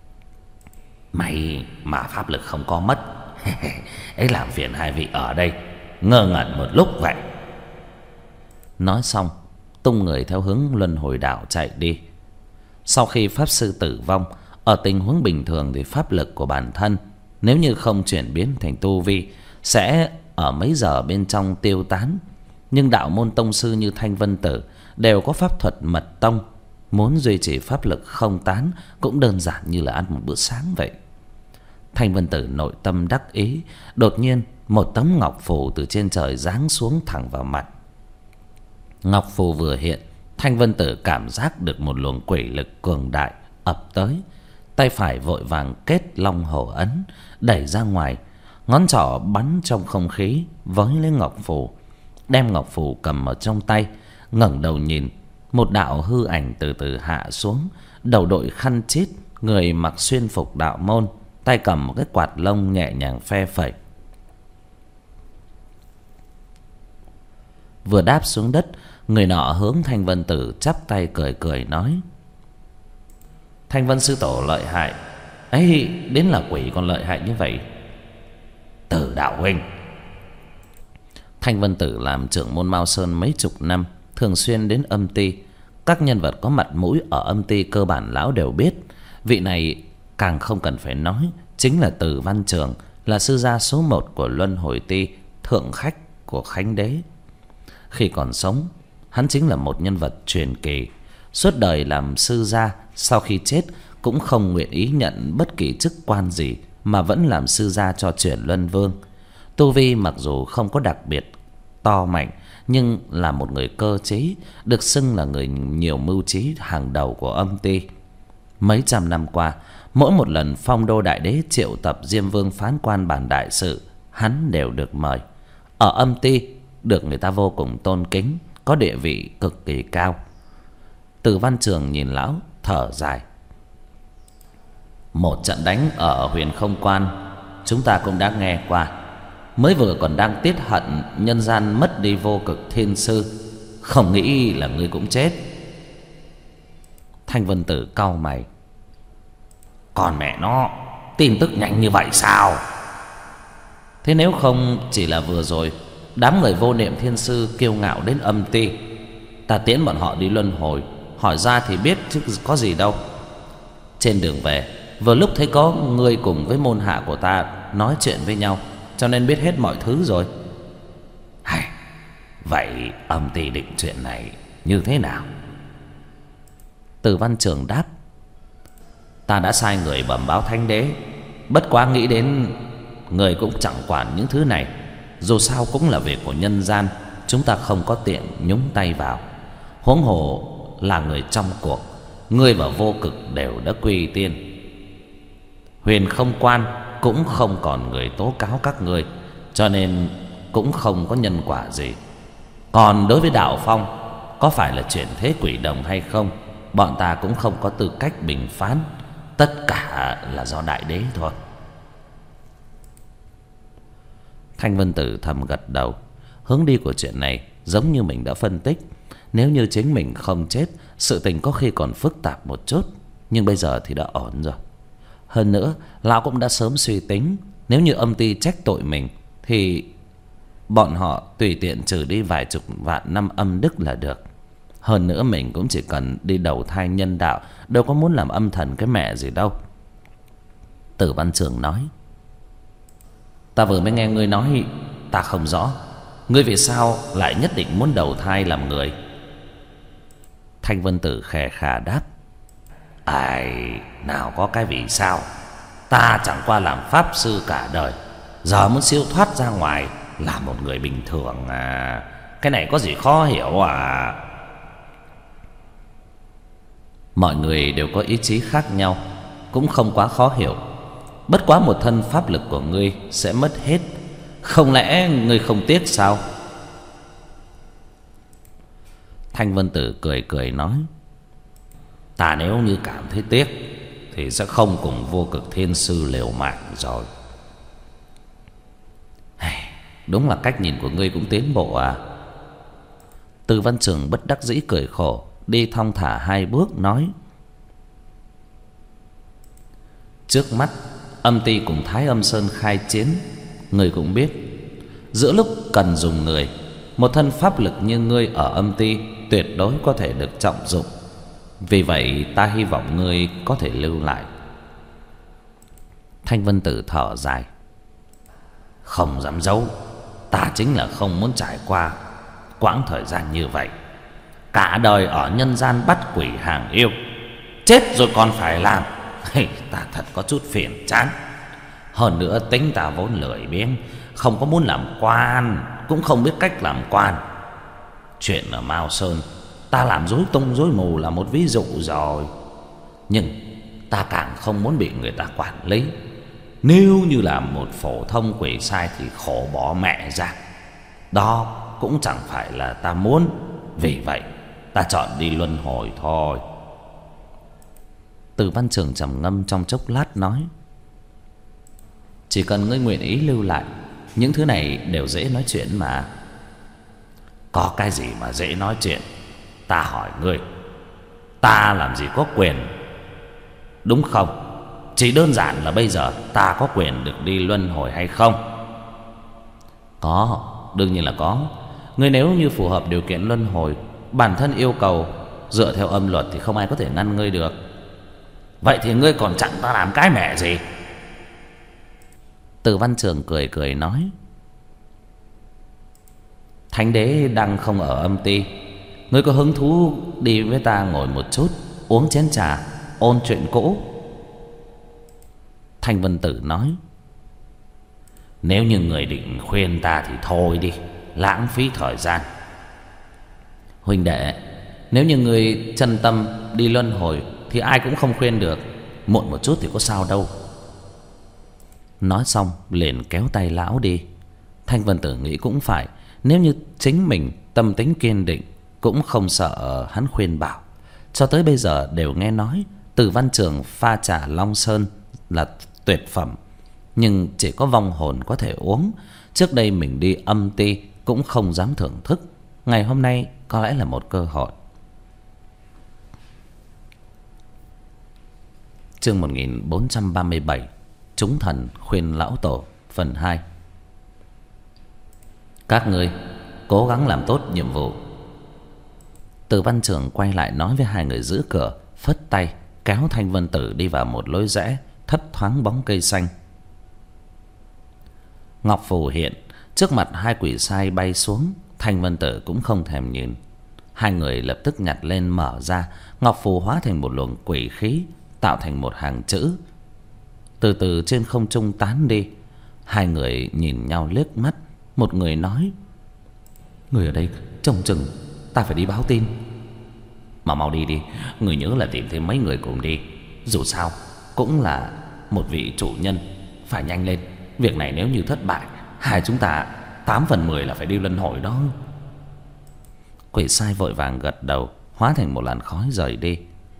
may mà pháp lực không có mất. Ấy, làm phiền hai vị ở đây ngơ ngẩn một lúc vậy. Nói xong, tung người theo hướng luân hồi đạo chạy đi. Sau khi pháp sư tử vong, ở tình huống bình thường thì pháp lực của bản thân, nếu như không chuyển biến thành tu vi, sẽ ở mấy giờ bên trong tiêu tán. Nhưng đạo môn tông sư như Thanh Vân Tử đều có pháp thuật mật tông, muốn duy trì pháp lực không tán cũng đơn giản như là ăn một bữa sáng vậy. Thanh Vân Tử nội tâm đắc ý, đột nhiên một tấm ngọc phù từ trên trời giáng xuống thẳng vào mặt. Ngọc phù vừa hiện, Thanh Vân Tử cảm giác được một luồng quỷ lực cường đại ập tới. Tay phải vội vàng kết long hổ ấn, đẩy ra ngoài, ngón trỏ bắn trong không khí với lấy ngọc phù, đem ngọc phù cầm ở trong tay, ngẩng đầu nhìn. Một đạo hư ảnh từ từ hạ xuống, đầu đội khăn chít, người mặc xuyên phục đạo môn, tay cầm một cái quạt lông nhẹ nhàng phe phẩy. Vừa đáp xuống đất, người nọ hướng Thanh Vân Tử chắp tay cười cười nói: Thanh Vân sư tổ lợi hại ấy, đến là quỷ còn lợi hại như vậy. Tử đạo huynh. Thanh Vân Tử làm trưởng môn Mao Sơn mấy chục năm, thường xuyên đến âm ty. Các nhân vật có mặt mũi ở âm ty cơ bản lão đều biết. Vị này càng không cần phải nói, chính là Từ Văn Trường, là sư gia số một của Luân Hồi Ty, thượng khách của Khánh Đế. Khi còn sống, hắn chính là một nhân vật truyền kỳ. Suốt đời làm sư gia, sau khi chết cũng không nguyện ý nhận bất kỳ chức quan gì, mà vẫn làm sư gia cho Chuyển Luân Vương. Tu vi mặc dù không có đặc biệt to mạnh, nhưng là một người cơ trí, được xưng là người nhiều mưu trí hàng đầu của âm ty. Mấy trăm năm qua, mỗi một lần Phong Đô Đại Đế triệu tập Diêm Vương phán quan bản đại sự, hắn đều được mời. Ở âm ty được người ta vô cùng tôn kính, có địa vị cực kỳ cao. Từ Văn Trường nhìn lão thở dài: Một trận đánh ở Huyền Không Quan chúng ta cũng đã nghe qua. Mới vừa còn đang tiết hận nhân gian mất đi Vô Cực Thiên Sư, không nghĩ là ngươi cũng chết. Thanh Vân Tử cau mày. Còn mẹ nó, tin tức nhanh như vậy sao? Thế nếu không chỉ là vừa rồi đám người Vô Niệm Thiên Sư kiêu ngạo đến âm ti, ta tiễn bọn họ đi luân hồi, hỏi ra thì biết chứ có gì đâu. Trên đường về vừa lúc thấy có người cùng với môn hạ của ta nói chuyện với nhau, cho nên biết hết mọi thứ rồi. Hay, vậy âm ti định chuyện này như thế nào? Từ Văn Trường đáp. Ta đã sai người bẩm báo Thánh Đế, bất quá nghĩ đến người cũng chẳng quản những thứ này, dù sao cũng là việc của nhân gian, chúng ta không có tiện nhúng tay vào. Huống hồ là người trong cuộc, ngươi và Vô Cực đều đã quy tiên. Huyền Không Quan cũng không còn người tố cáo các ngươi, cho nên cũng không có nhân quả gì. Còn đối với Đạo Phong, có phải là chuyển thế quỷ đồng hay không, bọn ta cũng không có tư cách bình phán. Tất cả là do Đại Đế thôi. Thanh Vân Tử thầm gật đầu. Hướng đi của chuyện này giống như mình đã phân tích. Nếu như chính mình không chết, sự tình có khi còn phức tạp một chút, nhưng bây giờ thì đã ổn rồi. Hơn nữa, lão cũng đã sớm suy tính, nếu như âm ty trách tội mình thì bọn họ tùy tiện trừ đi vài chục vạn năm âm đức là được. Hơn nữa mình cũng chỉ cần đi đầu thai nhân đạo, đâu có muốn làm âm thần cái mẹ gì đâu. Tử Văn Trường nói. Ta vừa mới nghe ngươi nói, ta không rõ ngươi vì sao lại nhất định muốn đầu thai làm người. Thanh Vân Tử khè khà đáp. Ai, nào có cái vì sao. Ta chẳng qua làm pháp sư cả đời, giờ muốn siêu thoát ra ngoài là một người bình thường à. Cái này có gì khó hiểu à? Mọi người đều có ý chí khác nhau, cũng không quá khó hiểu. Bất quá một thân pháp lực của ngươi sẽ mất hết, không lẽ ngươi không tiếc sao? Thanh Vân Tử cười cười nói. Ta nếu như cảm thấy tiếc thì sẽ không cùng Vô Cực Thiên Sư liều mạng rồi. Đúng là cách nhìn của ngươi cũng tiến bộ à. Từ Văn Trường bất đắc dĩ cười khổ, đi thong thả hai bước nói. Trước mắt âm ty cùng Thái Âm Sơn khai chiến, ngươi cũng biết, giữa lúc cần dùng người, một thân pháp lực như ngươi ở âm ty tuyệt đối có thể được trọng dụng. Vì vậy ta hy vọng ngươi có thể lưu lại. Thanh Vân Tử thở dài. Không dám giấu, ta chính là không muốn trải qua quãng thời gian như vậy. Cả đời ở nhân gian bắt quỷ hàng yêu, chết rồi còn phải làm. Ta thật có chút phiền chán. Hơn nữa tính ta vốn lười biếng, không có muốn làm quan, cũng không biết cách làm quan. Chuyện ở Mao Sơn ta làm rối tung rối mù là một ví dụ rồi. Nhưng ta càng không muốn bị người ta quản lý. Nếu như là một phổ thông quỷ sai thì khổ bỏ mẹ ra. Đó cũng chẳng phải là ta muốn. Vì vậy ta chọn đi luân hồi thôi. Từ Văn Trường trầm ngâm trong chốc lát nói. Chỉ cần ngươi nguyện ý lưu lại, những thứ này đều dễ nói chuyện mà. Có cái gì mà dễ nói chuyện? Ta hỏi ngươi, ta làm gì có quyền, đúng không? Chỉ đơn giản là bây giờ ta có quyền được đi luân hồi hay không? Có, đương nhiên là có. Ngươi nếu như phù hợp điều kiện luân hồi, bản thân yêu cầu dựa theo âm luật thì không ai có thể ngăn ngươi được. Vậy thì ngươi còn chặn ta làm cái mẹ gì? Từ Văn Trường cười cười nói. Thánh Đế đang không ở âm ty, ngươi có hứng thú đi với ta ngồi một chút, uống chén trà, ôn chuyện cũ? Thanh Vân Tử nói. Nếu như người định khuyên ta thì thôi đi, lãng phí thời gian. Huynh đệ, nếu như người chân tâm đi luân hồi thì ai cũng không khuyên được. Muộn một chút thì có sao đâu. Nói xong liền kéo tay lão đi. Thanh Vân Tử nghĩ cũng phải, nếu như chính mình tâm tính kiên định, cũng không sợ hắn khuyên bảo. Cho tới bây giờ đều nghe nói Từ Văn Trường pha trà Long Sơn là tuyệt phẩm, nhưng chỉ có vong hồn có thể uống. Trước đây mình đi âm ti cũng không dám thưởng thức, ngày hôm nay có lẽ là một cơ hội. Chương một nghìn bốn trăm ba mươi bảy, Chúng thần khuyên lão tổ, phần hai. Các ngươi cố gắng làm tốt nhiệm vụ. Từ Văn Trường quay lại nói với hai người giữ cửa, phất tay kéo Thanh Vân Tử đi vào một lối rẽ thấp thoáng bóng cây xanh. Ngọc phù hiện trước mặt hai quỷ sai bay xuống, Thanh Vân Tử cũng không thèm nhìn. Hai người lập tức nhặt lên mở ra, ngọc phù hóa thành một luồng quỷ khí, tạo thành một hàng chữ, từ từ trên không trung tán đi. Hai người nhìn nhau liếc mắt, một người nói: người ở đây trông chừng ta phải đi báo tin. Mà mau đi đi, người nhớ là tìm thêm mấy người cùng đi, dù sao cũng là một vị chủ nhân, phải nhanh lên. Việc này nếu như thất bại, hai chúng ta tám phần mười là phải đi luân hồi đó. Quỷ sai vội vàng gật đầu, hóa thành một làn khói rời đi.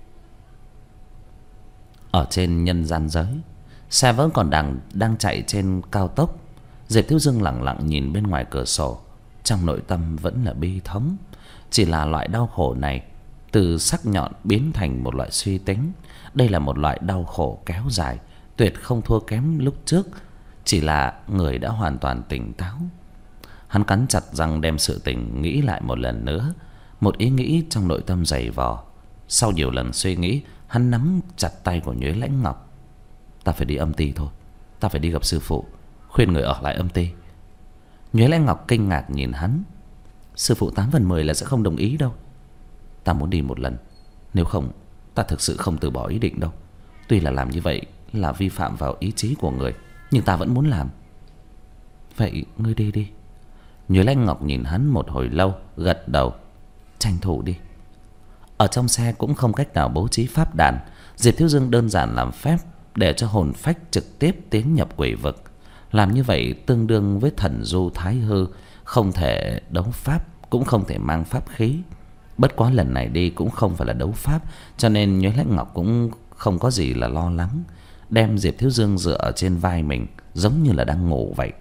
Ở trên nhân gian giới, xe vẫn còn đang đang chạy trên cao tốc. Diệp Thiếu Dương lặng lặng nhìn bên ngoài cửa sổ, trong nội tâm vẫn là bi thống. Chỉ là loại đau khổ này từ sắc nhọn biến thành một loại suy tính. Đây là một loại đau khổ kéo dài, tuyệt không thua kém lúc trước, chỉ là người đã hoàn toàn tỉnh táo. Hắn cắn chặt răng đem sự tình nghĩ lại một lần nữa. Một ý nghĩ trong nội tâm dày vò. Sau nhiều lần suy nghĩ, hắn nắm chặt tay của Nhuế Lãnh Ngọc. Ta phải đi âm ti thôi, ta phải đi gặp sư phụ, khuyên người ở lại âm ti. Nhuế Lãnh Ngọc kinh ngạc nhìn hắn. Sư phụ tám phần mười là sẽ không đồng ý đâu. Ta muốn đi một lần, nếu không ta thực sự không từ bỏ ý định đâu. Tuy là làm như vậy là vi phạm vào ý chí của người, nhưng ta vẫn muốn làm. Vậy ngươi đi đi. Nhuế Lãnh Ngọc nhìn hắn một hồi lâu, gật đầu. Tranh thủ đi. Ở trong xe cũng không cách nào bố trí pháp đàn. Diệp Thiếu Dương đơn giản làm phép để cho hồn phách trực tiếp tiến nhập quỷ vực. Làm như vậy tương đương với thần du thái hư, không thể đấu pháp, cũng không thể mang pháp khí. Bất quá lần này đi cũng không phải là đấu pháp, cho nên Nhuế Lãnh Ngọc cũng không có gì là lo lắng, đem Diệp Thiếu Dương dựa ở trên vai mình, giống như là đang ngủ vậy.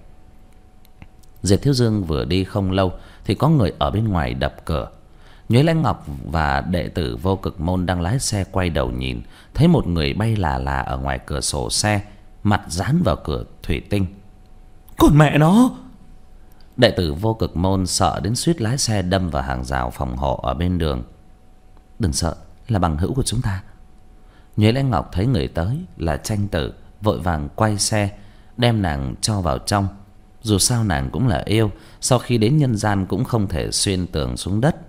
Diệp Thiếu Dương vừa đi không lâu thì có người ở bên ngoài đập cửa. Nhuế Lãnh Ngọc và đệ tử Vô Cực Môn đang lái xe quay đầu nhìn, thấy một người bay là là ở ngoài cửa sổ xe, mặt dán vào cửa thủy tinh. Còn mẹ nó! Đệ tử Vô Cực Môn sợ đến suýt lái xe đâm vào hàng rào phòng hộ ở bên đường. Đừng sợ, là bằng hữu của chúng ta. Nhuế Lãnh Ngọc thấy người tới là Tranh Tử, vội vàng quay xe đem nàng cho vào trong. Dù sao nàng cũng là yêu, sau khi đến nhân gian cũng không thể xuyên tường xuống đất.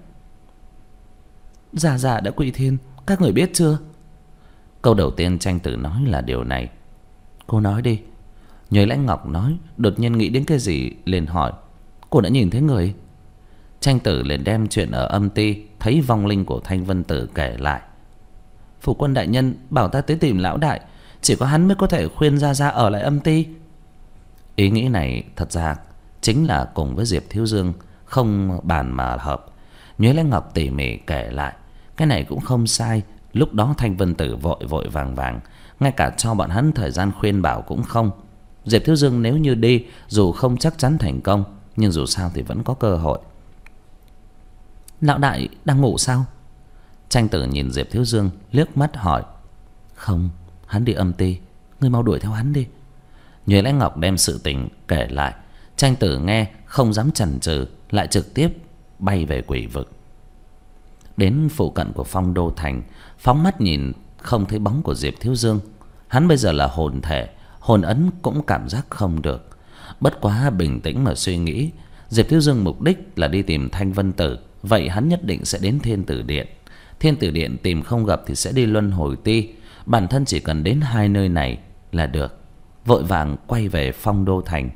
Già già đã quy thiên, các người biết chưa? Câu đầu tiên Tranh Tử nói là điều này. Cô nói đi. Nhuế Lãnh Ngọc nói, đột nhiên nghĩ đến cái gì liền hỏi. Cô đã nhìn thấy người? Tranh Tử liền đem chuyện ở âm ti thấy vong linh của Thanh Vân Tử kể lại. Phủ quân đại nhân bảo ta tới tìm lão đại, chỉ có hắn mới có thể khuyên Gia Gia ở lại âm ti. Ý nghĩ này thật ra chính là cùng với Diệp Thiếu Dương không bàn mà hợp. Nhuế Lãnh Ngọc tỉ mỉ kể lại. Cái này cũng không sai. Lúc đó Thanh Vân Tử vội vội vàng vàng, ngay cả cho bọn hắn thời gian khuyên bảo cũng không. Diệp Thiếu Dương nếu như đi, dù không chắc chắn thành công, nhưng dù sao thì vẫn có cơ hội. Lão đại đang ngủ sao? Tranh Tử nhìn Diệp Thiếu Dương liếc mắt hỏi. Không, hắn đi âm ti, ngươi mau đuổi theo hắn đi. Nhuế Lãnh Ngọc đem sự tình kể lại. Tranh Tử nghe không dám chần chừ, lại trực tiếp bay về quỷ vực. Đến phụ cận của Phong Đô Thành, phóng mắt nhìn không thấy bóng của Diệp Thiếu Dương. Hắn bây giờ là hồn thể, hồn ấn cũng cảm giác không được. Bất quá bình tĩnh mà suy nghĩ, Diệp Thiếu Dương mục đích là đi tìm Thanh Vân Tử, vậy hắn nhất định sẽ đến Thiên Tử Điện. Thiên Tử Điện tìm không gặp thì sẽ đi Luân Hồi Ti. Bản thân chỉ cần đến hai nơi này là được. Vội vàng quay về Phong Đô Thành.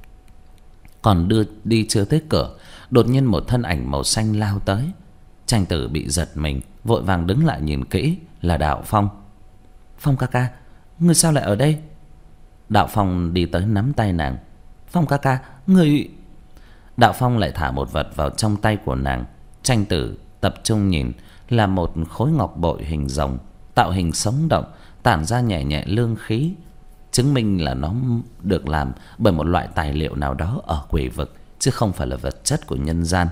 Còn đưa đi chưa tới cửa, đột nhiên một thân ảnh màu xanh lao tới. Tranh Tử bị giật mình, vội vàng đứng lại nhìn kỹ, là Đạo Phong. Phong ca ca, ngươi sao lại ở đây? Đạo Phong đi tới nắm tay nàng. Phong ca ca, ngươi... Đạo Phong lại thả một vật vào trong tay của nàng. Tranh Tử tập trung nhìn, là một khối ngọc bội hình rồng, tạo hình sống động, tản ra nhẹ nhẹ lương khí. chứng minh là nó được làm bởi một loại tài liệu nào đó ở quỷ vực, chứ không phải là vật chất của nhân gian.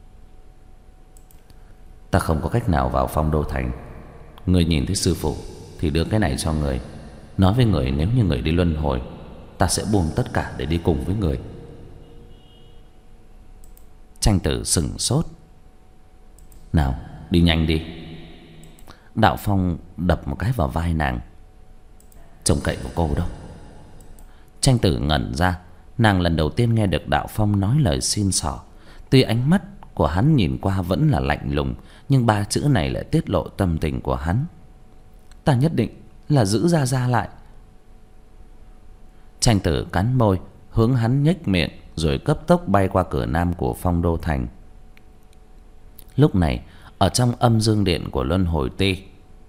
Ta không có cách nào vào Phong Đô Thành. Người nhìn thấy sư phụ thì đưa cái này cho người, nói với người nếu như người đi luân hồi, ta sẽ buông tất cả để đi cùng với người. Tranh Tử sững sốt. Nào, đi nhanh đi. Đạo Phong đập một cái vào vai nàng. Trông cậy của cô đâu. Tranh Tử ngẩn ra. Nàng lần đầu tiên nghe được Đạo Phong nói lời xin xỏ. Tuy ánh mắt của hắn nhìn qua vẫn là lạnh lùng, nhưng ba chữ này lại tiết lộ tâm tình của hắn. Ta nhất định là giữ Gia Gia lại. Tranh Tử cắn môi, hướng hắn nhếch miệng, rồi cấp tốc bay qua cửa nam của Phong Đô Thành. Lúc này, ở trong âm dương điện của Luân Hồi Ti.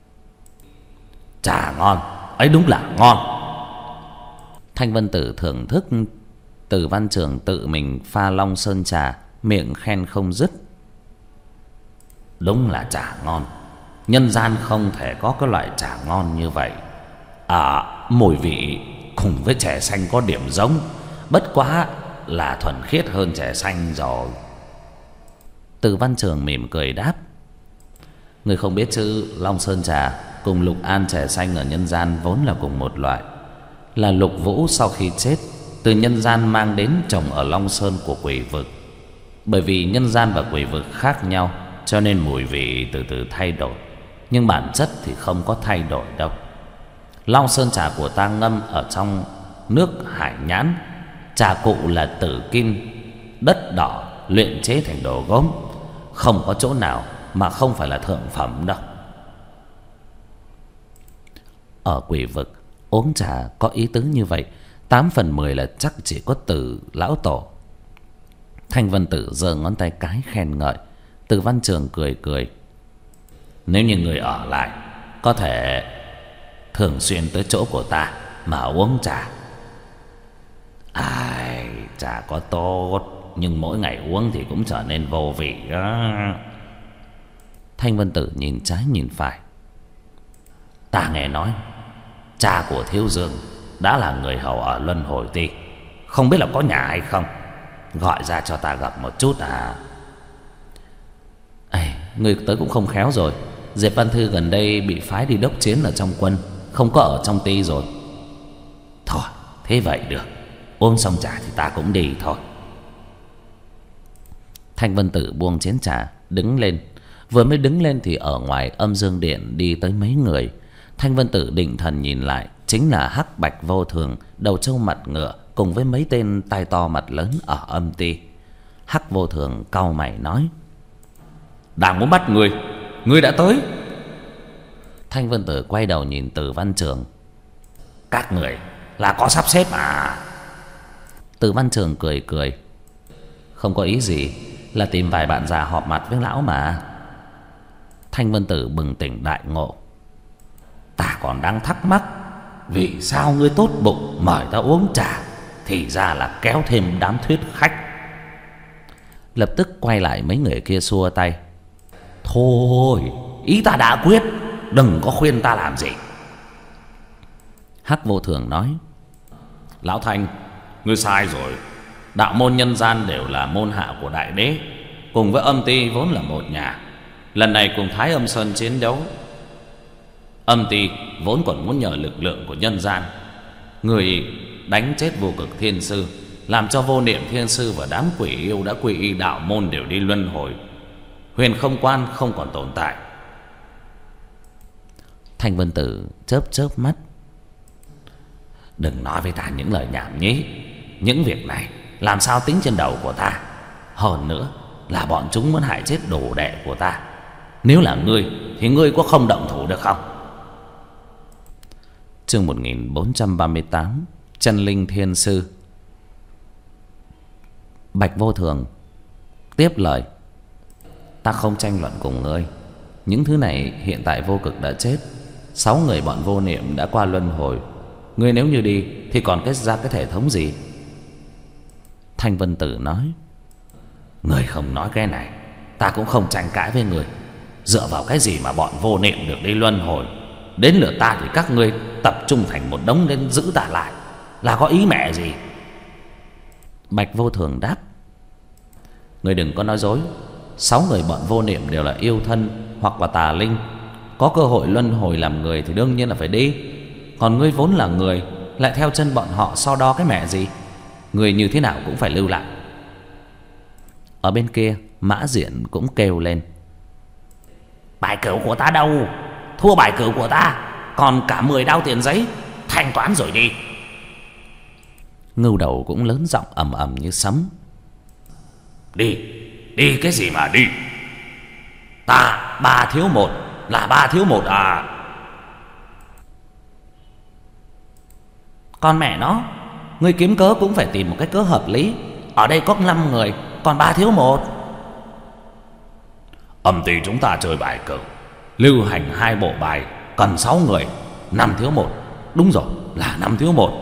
Trà ngon, ấy đúng là ngon. Thanh Vân Tử thưởng thức Từ Văn Trường tự mình pha Long Sơn trà, miệng khen không dứt. Đúng là trà ngon. Nhân gian không thể có cái loại trà ngon như vậy. À, mùi vị cùng với chè xanh có điểm giống, bất quá là thuần khiết hơn chè xanh rồi. Từ Văn Trường mỉm cười đáp. Người không biết chứ, Long Sơn trà cùng Lục An chè xanh ở nhân gian vốn là cùng một loại. Là Lục Vũ sau khi chết từ nhân gian mang đến trồng ở Long Sơn của quỷ vực. Bởi vì nhân gian và quỷ vực khác nhau, cho nên mùi vị từ từ thay đổi, nhưng bản chất thì không có thay đổi đâu. Long Sơn trà của ta ngâm ở trong nước hải nhãn. Trà cụ là tử kim đất đỏ luyện chế thành đồ gốm, không có chỗ nào mà không phải là thượng phẩm đâu. Ở quỷ vực uống trà có ý tứ như vậy, tám phần mười là chắc chỉ có Từ lão tổ. Thanh Vân Tử giơ ngón tay cái khen ngợi. Từ Văn Trường cười cười. Nếu như người ở lại, có thể thường xuyên tới chỗ của ta mà uống trà. Ai, trà có tốt, nhưng mỗi ngày uống thì cũng trở nên vô vị đó. Thanh Vân Tử nhìn trái nhìn phải. Ta nghe nói cha của Thiếu Dương đã là người hầu ở Luân Hồi Ti, không biết là có nhà hay không. Gọi ra cho ta gặp một chút à. Ê, người tới cũng không khéo rồi. Diệp Văn Thư gần đây bị phái đi đốc chiến ở trong quân, không có ở trong Ti rồi. Thôi, thế vậy được. Uống xong trà thì ta cũng đi thôi. Thanh Vân Tử buông chén trà, đứng lên. Vừa mới đứng lên thì ở ngoài âm dương điện đi tới mấy người. Thanh Vân Tử định thần nhìn lại, chính là Hắc Bạch Vô Thường, đầu trâu mặt ngựa, cùng với mấy tên tai to mặt lớn ở âm Ti. Hắc Vô Thường cau mày nói: đang muốn bắt người, người đã tới. Thanh Vân Tử quay đầu nhìn Từ Văn Trường. Các người là có sắp xếp à? Từ Văn Trường cười cười. Không có ý gì, là tìm vài bạn già họp mặt với lão mà. Thanh Vân Tử bừng tỉnh đại ngộ. Ta còn đang thắc mắc, vì sao ngươi tốt bụng mời ta uống trà, thì ra là kéo thêm đám thuyết khách. Lập tức quay lại mấy người kia xua tay. Thôi, ý ta đã quyết, đừng có khuyên ta làm gì. Hắc Vô Thường nói: Lão Thanh, ngươi sai rồi. Đạo môn nhân gian đều là môn hạ của Đại Đế, cùng với âm Ti vốn là một nhà. Lần này cùng Thái Âm Sơn chiến đấu, âm Ti vốn còn muốn nhờ lực lượng của nhân gian. Người đánh chết Vô Cực Thiên Sư, làm cho Vô Niệm Thiên Sư và đám quỷ yêu đã quy y đạo môn đều đi luân hồi. Huyền Không Quan không còn tồn tại. Thanh Vân Tử chớp chớp mắt. Đừng nói với ta những lời nhảm nhí. Những việc này làm sao tính trên đầu của ta. Hơn nữa là bọn chúng muốn hại chết đồ đệ của ta. Nếu là ngươi thì ngươi có không động thủ được không? Chương một nghìn bốn trăm ba mươi tám. Chân Linh Thiên Sư. Bạch Vô Thường tiếp lời: Ta không tranh luận cùng ngươi. Những thứ này hiện tại Vô Cực đã chết, sáu người bọn Vô Niệm đã qua luân hồi. Ngươi nếu như đi thì còn kết ra cái thể thống gì? Thanh Vân Tử nói: Ngươi không nói cái này, ta cũng không tranh cãi với ngươi. Dựa vào cái gì mà bọn Vô Niệm được đi luân hồi, Đến lượt ta thì các ngươi tập trung thành một đống đến giữ ta lại, là có ý mẹ gì? Bạch Vô Thường đáp: Ngươi đừng có nói dối. Sáu người bọn Vô Niệm đều là yêu thân hoặc là tà linh, có cơ hội luân hồi làm người thì đương nhiên là phải đi. Còn ngươi vốn là người, lại theo chân bọn họ so đo cái mẹ gì? Người như thế nào cũng phải lưu lại. Ở bên kia, Mã Diện cũng kêu lên: Bài cửu của ta đâu? Thua bài cửu của ta, còn cả mười đao tiền giấy, thanh toán rồi đi. Ngưu Đầu cũng lớn giọng ầm ầm như sấm: Đi, đi cái gì mà đi? Ta ba thiếu một là ba thiếu một à? Con mẹ nó, ngươi kiếm cớ cũng phải tìm một cái cớ hợp lý. Ở đây có năm người, còn ba thiếu một. Âm ty chúng ta chơi bài cửu, lưu hành hai bộ bài, cần sáu người, năm thiếu một. Đúng rồi, là năm thiếu một.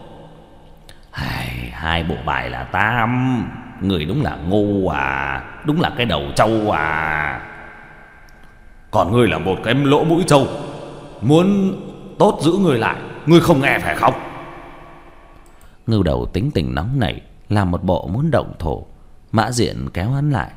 Hai, hai bộ bài là tám. Người đúng là ngu à, đúng là cái đầu trâu à. Còn ngươi là một cái lỗ mũi trâu, muốn tốt giữ người lại, ngươi không nghe phải không? Ngưu Đầu tính tình nóng nảy, làm một bộ muốn động thổ. Mã Diện kéo hắn lại: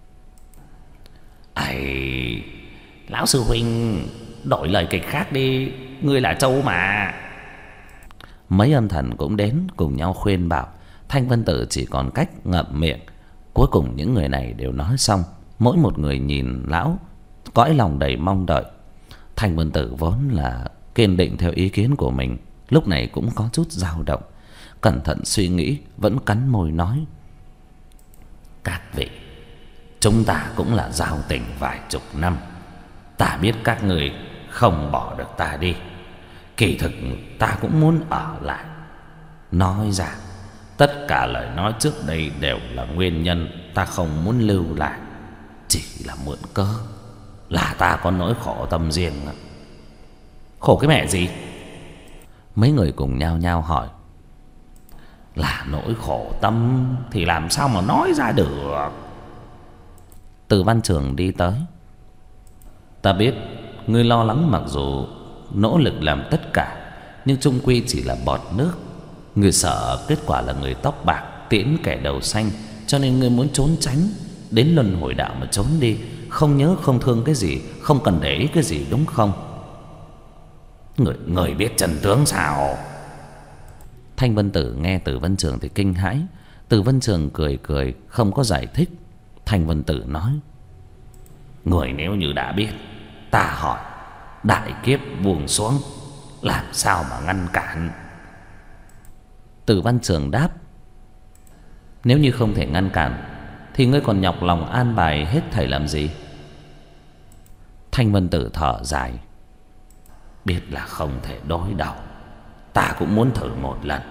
Ây, lão sư huynh, đổi lời kịch khác đi, ngươi là trâu mà. Mấy âm thần cũng đến cùng nhau khuyên bảo. Thanh Vân Tử chỉ còn cách ngậm miệng. Cuối cùng những người này đều nói xong, mỗi một người nhìn lão cõi lòng đầy mong đợi. Thanh Vân Tử vốn là kiên định theo ý kiến của mình, lúc này cũng có chút dao động. Cẩn thận suy nghĩ, vẫn cắn môi nói: Các vị, chúng ta cũng là giao tình vài chục năm. Ta biết các người không bỏ được ta đi. Kỳ thực ta cũng muốn ở lại. Nói ra, tất cả lời nói trước đây đều là nguyên nhân ta không muốn lưu lại. Chỉ là mượn cớ, là ta có nỗi khổ tâm riêng. Khổ cái mẹ gì? Mấy người cùng nhao nhao hỏi. Là nỗi khổ tâm thì làm sao mà nói ra được. Từ Văn Trường đi tới: Ta biết ngươi lo lắng, mặc dù nỗ lực làm tất cả, nhưng chung quy chỉ là bọt nước. Ngươi sợ kết quả là người tóc bạc tiễn kẻ đầu xanh, cho nên ngươi muốn trốn tránh. Đến luân hồi đạo mà trốn đi, không nhớ không thương cái gì, không cần để ý cái gì, đúng không? Người, người biết chân tướng sao? Thanh Vân Tử nghe Từ Văn Trường thì kinh hãi. Từ Văn Trường cười cười, không có giải thích. Thanh Vân Tử nói: Người nếu như đã biết, ta hỏi, đại kiếp buông xuống, làm sao mà ngăn cản? Từ Văn Trường đáp: Nếu như không thể ngăn cản, thì ngươi còn nhọc lòng an bài hết thảy làm gì? Thanh Vân Tử thở dài: Biết là không thể đối đầu, ta cũng muốn thử một lần.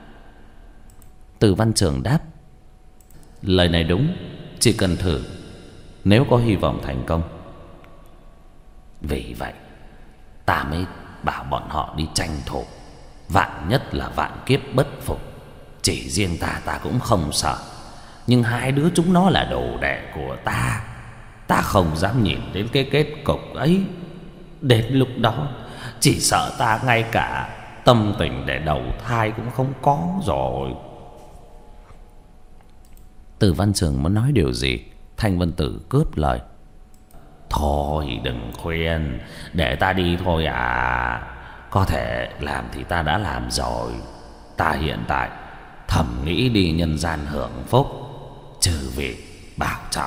Từ Văn Trường đáp: Lời này đúng, chỉ cần thử, nếu có hy vọng thành công. Vì vậy ta mới bảo bọn họ đi tranh thủ. Vạn nhất là vạn kiếp bất phục, chỉ riêng ta ta cũng không sợ, nhưng hai đứa chúng nó là đồ đệ của ta. Ta không dám nhìn đến cái kết cục ấy. Đến lúc đó chỉ sợ ta ngay cả tâm tình để đầu thai cũng không có rồi. Từ Văn Trường muốn nói điều gì, Thanh Vân Tử cướp lời: Thôi đừng khuyên, để ta đi thôi à. Có thể làm thì ta đã làm rồi. Ta hiện tại thầm nghĩ đi nhân gian hưởng phúc, trừ vị bảo trọng.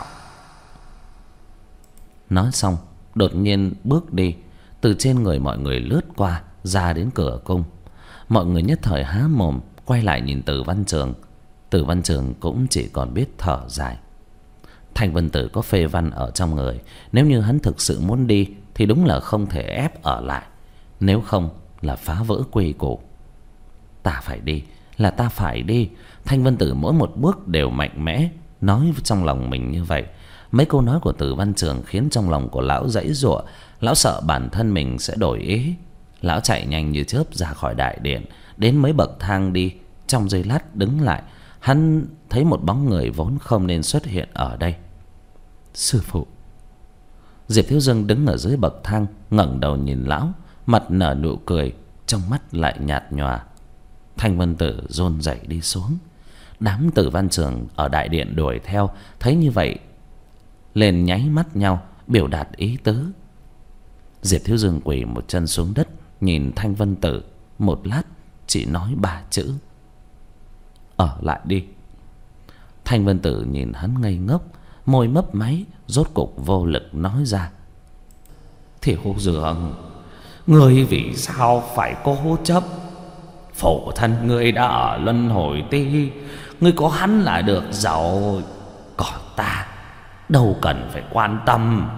Nói xong đột nhiên bước đi. Từ trên người mọi người lướt qua, ra đến cửa cung. Mọi người nhất thời há mồm, quay lại nhìn Từ Văn Trường. Từ Văn Trường cũng chỉ còn biết thở dài. Thanh Vân Tử có phê văn ở trong người, nếu như hắn thực sự muốn đi thì đúng là không thể ép ở lại, nếu không là phá vỡ quy củ. Ta phải đi, là ta phải đi. Thanh Vân Tử mỗi một bước đều mạnh mẽ, nói trong lòng mình như vậy. Mấy câu nói của Từ Văn Trường khiến trong lòng của lão giãy giụa. Lão sợ bản thân mình sẽ đổi ý. Lão chạy nhanh như chớp ra khỏi đại điện, đến mấy bậc thang đi. Trong giây lát đứng lại, hắn thấy một bóng người vốn không nên xuất hiện ở đây. Sư phụ. Diệp Thiếu Dương đứng ở dưới bậc thang, ngẩng đầu nhìn lão, mặt nở nụ cười, trong mắt lại nhạt nhòa. Thanh Vân Tử run rẩy đi xuống. Đám Tử Văn Trường ở đại điện đuổi theo, thấy như vậy lên nháy mắt nhau, biểu đạt ý tứ. Diệp Thiếu Dương quỳ một chân xuống đất, nhìn Thanh Vân Tử một lát, chỉ nói ba chữ: ở lại đi. Thanh Vân Tử nhìn hắn ngây ngốc, môi mấp máy, rốt cục vô lực nói ra: Thiếu Dương, ngươi vì sao phải cố chấp? Phụ thân ngươi đã ở luân hồi ti, ngươi có hắn là được rồi, còn ta đâu cần phải quan tâm.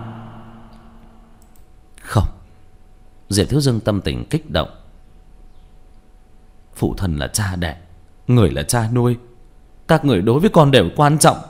Không. Diệp Thiếu Dương tâm tình kích động. Phụ thân là cha đẻ, người là cha nuôi, các người đối với con đều quan trọng.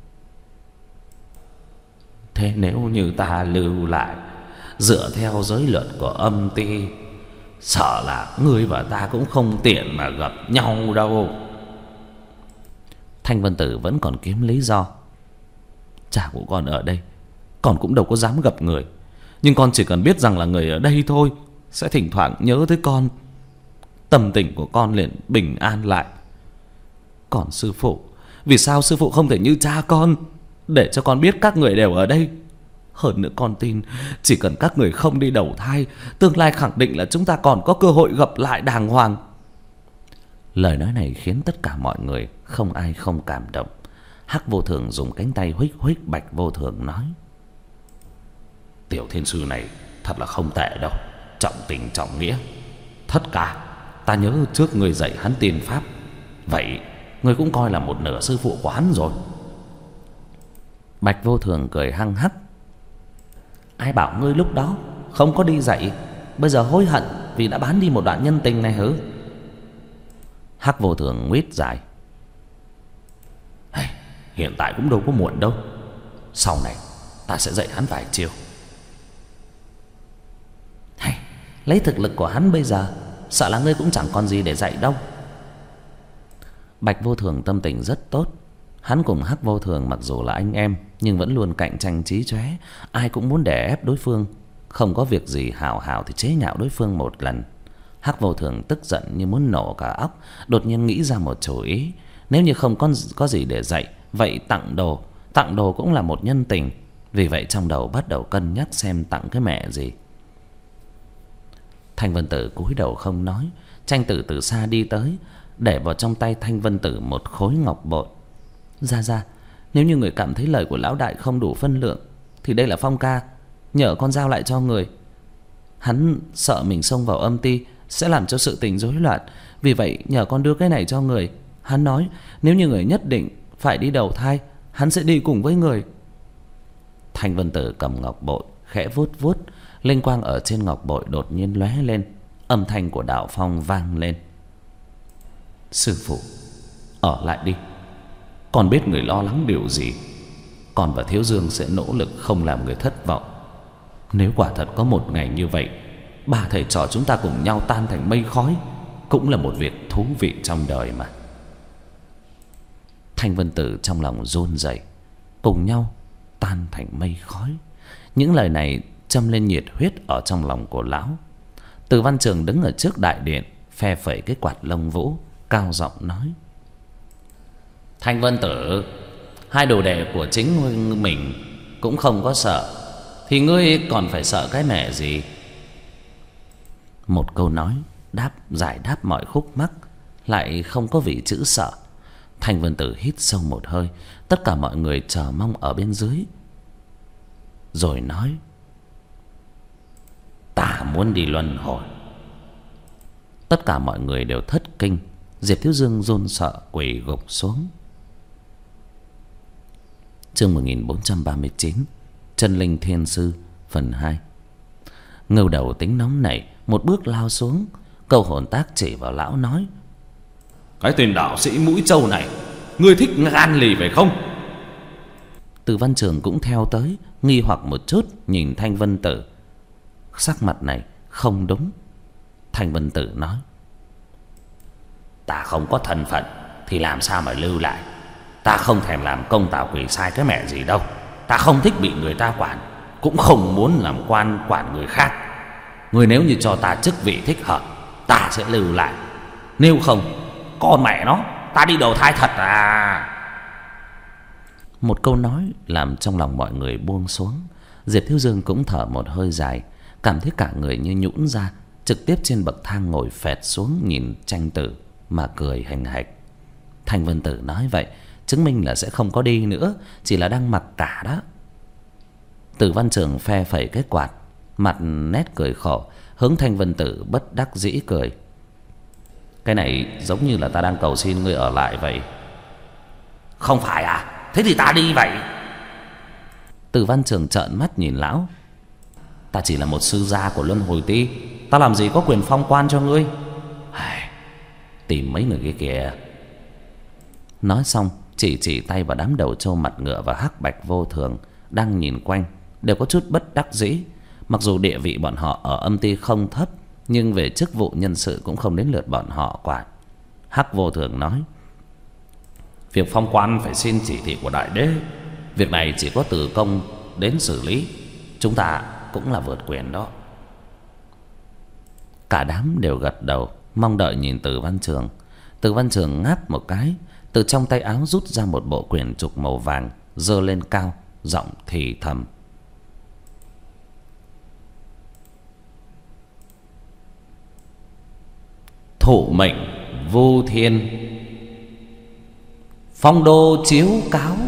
Thế nếu như ta lưu lại, dựa theo giới luật của âm ti, sợ là ngươi và ta cũng không tiện mà gặp nhau đâu. Thanh Vân Tử vẫn còn kiếm lý do. Cha của con ở đây, con cũng đâu có dám gặp người, nhưng con chỉ cần biết rằng là người ở đây thôi sẽ thỉnh thoảng nhớ tới con, tâm tình của con liền bình an lại. Còn sư phụ, vì sao sư phụ không thể như cha con, để cho con biết các người đều ở đây? Hơn nữa con tin chỉ cần các người không đi đầu thai, tương lai khẳng định là chúng ta còn có cơ hội gặp lại đàng hoàng. Lời nói này khiến tất cả mọi người không ai không cảm động. Hắc Vô Thường dùng cánh tay huých huých Bạch Vô Thường nói: Tiểu thiên sư này thật là không tệ đâu, trọng tình trọng nghĩa. Thất ca, ta nhớ trước người dạy hắn tiên pháp, vậy người cũng coi là một nửa sư phụ của hắn rồi. Bạch Vô Thường cười hăng hắc: Ai bảo ngươi lúc đó không có đi dạy, bây giờ hối hận vì đã bán đi một đoạn nhân tình này hứ? Hắc Vô Thường nguyết dài: hey, hiện tại cũng đâu có muộn đâu, sau này ta sẽ dạy hắn vài chiêu. Hey, lấy thực lực của hắn bây giờ, sợ là ngươi cũng chẳng còn gì để dạy đâu. Bạch Vô Thường tâm tình rất tốt. Hắn cùng Hắc Vô Thường mặc dù là anh em, nhưng vẫn luôn cạnh tranh chí chóe, ai cũng muốn đè ép đối phương, không có việc gì hào hào thì chế nhạo đối phương một lần. Hắc Vô Thường tức giận như muốn nổ cả óc, đột nhiên nghĩ ra một chủ ý. Nếu như không có, có gì để dạy, vậy tặng đồ. Tặng đồ cũng là một nhân tình. Vì vậy trong đầu bắt đầu cân nhắc xem tặng cái mẹ gì. Thanh Vân Tử cúi đầu không nói. Tranh Tử từ xa đi tới, để vào trong tay Thanh Vân Tử một khối ngọc bội. Ra ra, nếu như người cảm thấy lời của lão đại không đủ phân lượng, thì đây là phong ca, nhờ con giao lại cho người. Hắn sợ mình xông vào âm ti sẽ làm cho sự tình rối loạn, vì vậy nhờ con đưa cái này cho người. Hắn nói nếu như người nhất định phải đi đầu thai, hắn sẽ đi cùng với người. Thanh Vân Tử cầm ngọc bội khẽ vuốt vuốt, linh quang ở trên ngọc bội đột nhiên lóe lên, âm thanh của đạo phong vang lên: Sư phụ, ở lại đi. Con biết người lo lắng điều gì. Con và Thiếu Dương sẽ nỗ lực không làm người thất vọng. Nếu quả thật có một ngày như vậy, ba thầy trò chúng ta cùng nhau tan thành mây khói, cũng là một việc thú vị trong đời mà. Thanh Vân Tử trong lòng run rẩy. Cùng nhau tan thành mây khói, những lời này châm lên nhiệt huyết ở trong lòng của lão. Từ Văn Trường đứng ở trước đại điện, phe phẩy cái quạt lông vũ, cao giọng nói: Thanh Vân Tử, hai đồ đệ của chính mình cũng không có sợ, thì ngươi còn phải sợ cái mẹ gì? Một câu nói đáp giải đáp mọi khúc mắc, lại không có vị chữ sợ. Thanh Vân Tử hít sâu một hơi, tất cả mọi người chờ mong ở bên dưới, rồi nói: Ta muốn đi luân hồi. Tất cả mọi người đều thất kinh. Diệp Thiếu Dương run sợ quỳ gục xuống. Chương một nghìn bốn trăm ba mươi chín, Chân Linh Thiên Sư phần hai. Ngưu Đầu tính nóng nảy, một bước lao xuống. Câu hồn tác chỉ vào lão nói: Cái tên đạo sĩ mũi trâu này, ngươi thích gan lì phải không? Từ Văn Trường cũng theo tới, nghi hoặc một chút nhìn Thanh Vân Tử. Sắc mặt này không đúng. Thanh Vân Tử nói: Ta không có thân phận thì làm sao mà lưu lại. Ta không thèm làm công tạo quỷ sai cái mẹ gì đâu. Ta không thích bị người ta quản, cũng không muốn làm quan quản người khác. Ngươi nếu như cho ta chức vị thích hợp, ta sẽ lưu lại. Nếu không, con mẹ nó, ta đi đầu thai thật à. Một câu nói làm trong lòng mọi người buông xuống. Diệp Thiếu Dương cũng thở một hơi dài, cảm thấy cả người như nhũn ra, trực tiếp trên bậc thang ngồi phẹt xuống nhìn Tranh Tử mà cười hành hạch. Thanh Vân Tử nói vậy chứng minh là sẽ không có đi nữa, chỉ là đang mặc cả đó. Từ Văn Trường phe phẩy cái quạt, mặt nét cười khổ, hướng Thanh Vân Tử bất đắc dĩ cười. Cái này giống như là ta đang cầu xin ngươi ở lại vậy. Không phải à? Thế thì ta đi vậy. Từ Văn Trường trợn mắt nhìn lão. Ta chỉ là một sư gia của Luân Hồi Ti, ta làm gì có quyền phong quan cho ngươi. Tìm mấy người kia kìa. Nói xong chỉ chỉ tay vào đám đầu trâu mặt ngựa và hắc bạch vô thường đang nhìn quanh, đều có chút bất đắc dĩ. Mặc dù địa vị bọn họ ở âm ty không thấp, nhưng về chức vụ nhân sự cũng không đến lượt bọn họ quản. Hắc vô thường nói: Việc phong quan phải xin chỉ thị của đại đế. Việc này chỉ có Từ Công đến xử lý. Chúng ta cũng là vượt quyền đó. Cả đám đều gật đầu, mong đợi nhìn Từ Văn Trường. Từ Văn Trường ngáp một cái, từ trong tay áo rút ra một bộ quyển trục màu vàng, giơ lên cao, giọng thì thầm: Thủ mệnh Vu Thiên, phong đô chiếu cáo.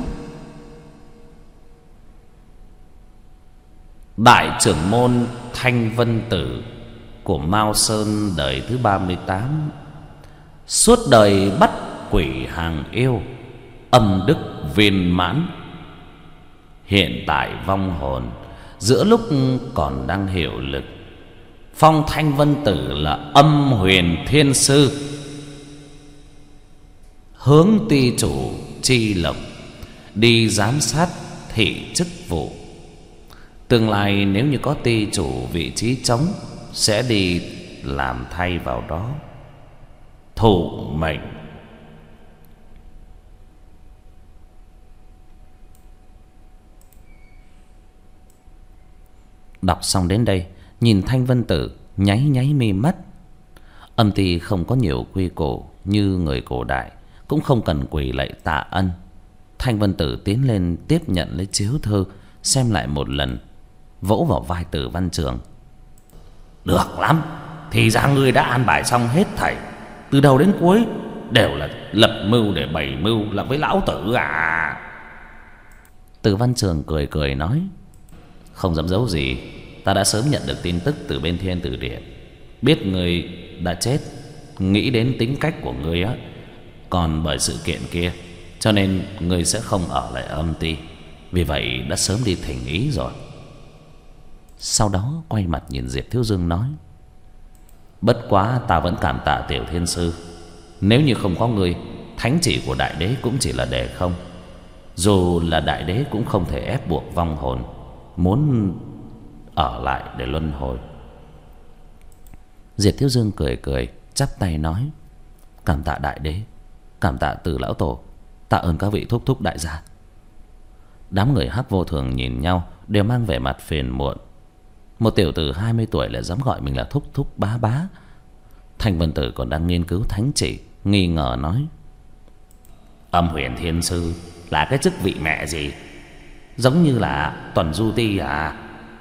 Đại trưởng môn Thanh Vân Tử của Mao Sơn đời thứ ba mươi tám, suốt đời bắt quỷ hàng yêu, âm đức viên mãn. Hiện tại vong hồn giữa lúc còn đang hiệu lực, phong Thanh Vân Tử là âm huyền thiên sư, hướng ty chủ chi lộc đi giám sát thị chức vụ. Tương lai nếu như có ty chủ vị trí trống, sẽ đi làm thay vào đó. Thủ mệnh. Đọc xong đến đây, nhìn Thanh Vân Tử nháy nháy mi mắt. Âm ty không có nhiều quy củ như người cổ đại, cũng không cần quỳ lạy tạ ân. Thanh Vân Tử tiến lên tiếp nhận lấy chiếu thư, xem lại một lần, vỗ vào vai Từ Văn Trường: Được lắm, thì ra ngươi đã an bài xong hết thảy, từ đầu đến cuối đều là lập mưu để bày mưu là với lão tử à. Từ Văn Trường cười cười nói: Không dám giấu gì, ta đã sớm nhận được tin tức từ bên Thiên Tử Điện, biết ngươi đã chết, nghĩ đến tính cách của ngươi á, còn bởi sự kiện kia cho nên ngươi sẽ không ở lại âm ty, vì vậy đã sớm đi thỉnh ý rồi. Sau đó quay mặt nhìn Diệp Thiếu Dương nói: Bất quá ta vẫn cảm tạ Tiểu Thiên Sư, nếu như không có ngươi, thánh chỉ của đại đế cũng chỉ là đề không. Dù là đại đế cũng không thể ép buộc vong hồn muốn ở lại để luân hồi. Diệp Thiếu Dương cười cười, chắp tay nói: Cảm tạ đại đế, cảm tạ Từ lão tổ, tạ ơn các vị thúc thúc đại gia. Đám người Hắc vô thường nhìn nhau, đều mang vẻ mặt phiền muộn. Một tiểu tử hai mươi tuổi lại dám gọi mình là thúc thúc bá bá. Thanh Vân Tử còn đang nghiên cứu thánh chỉ, nghi ngờ nói: Âm huyền thiên sư là cái chức vị mẹ gì? Giống như là Tuần Du Ti à?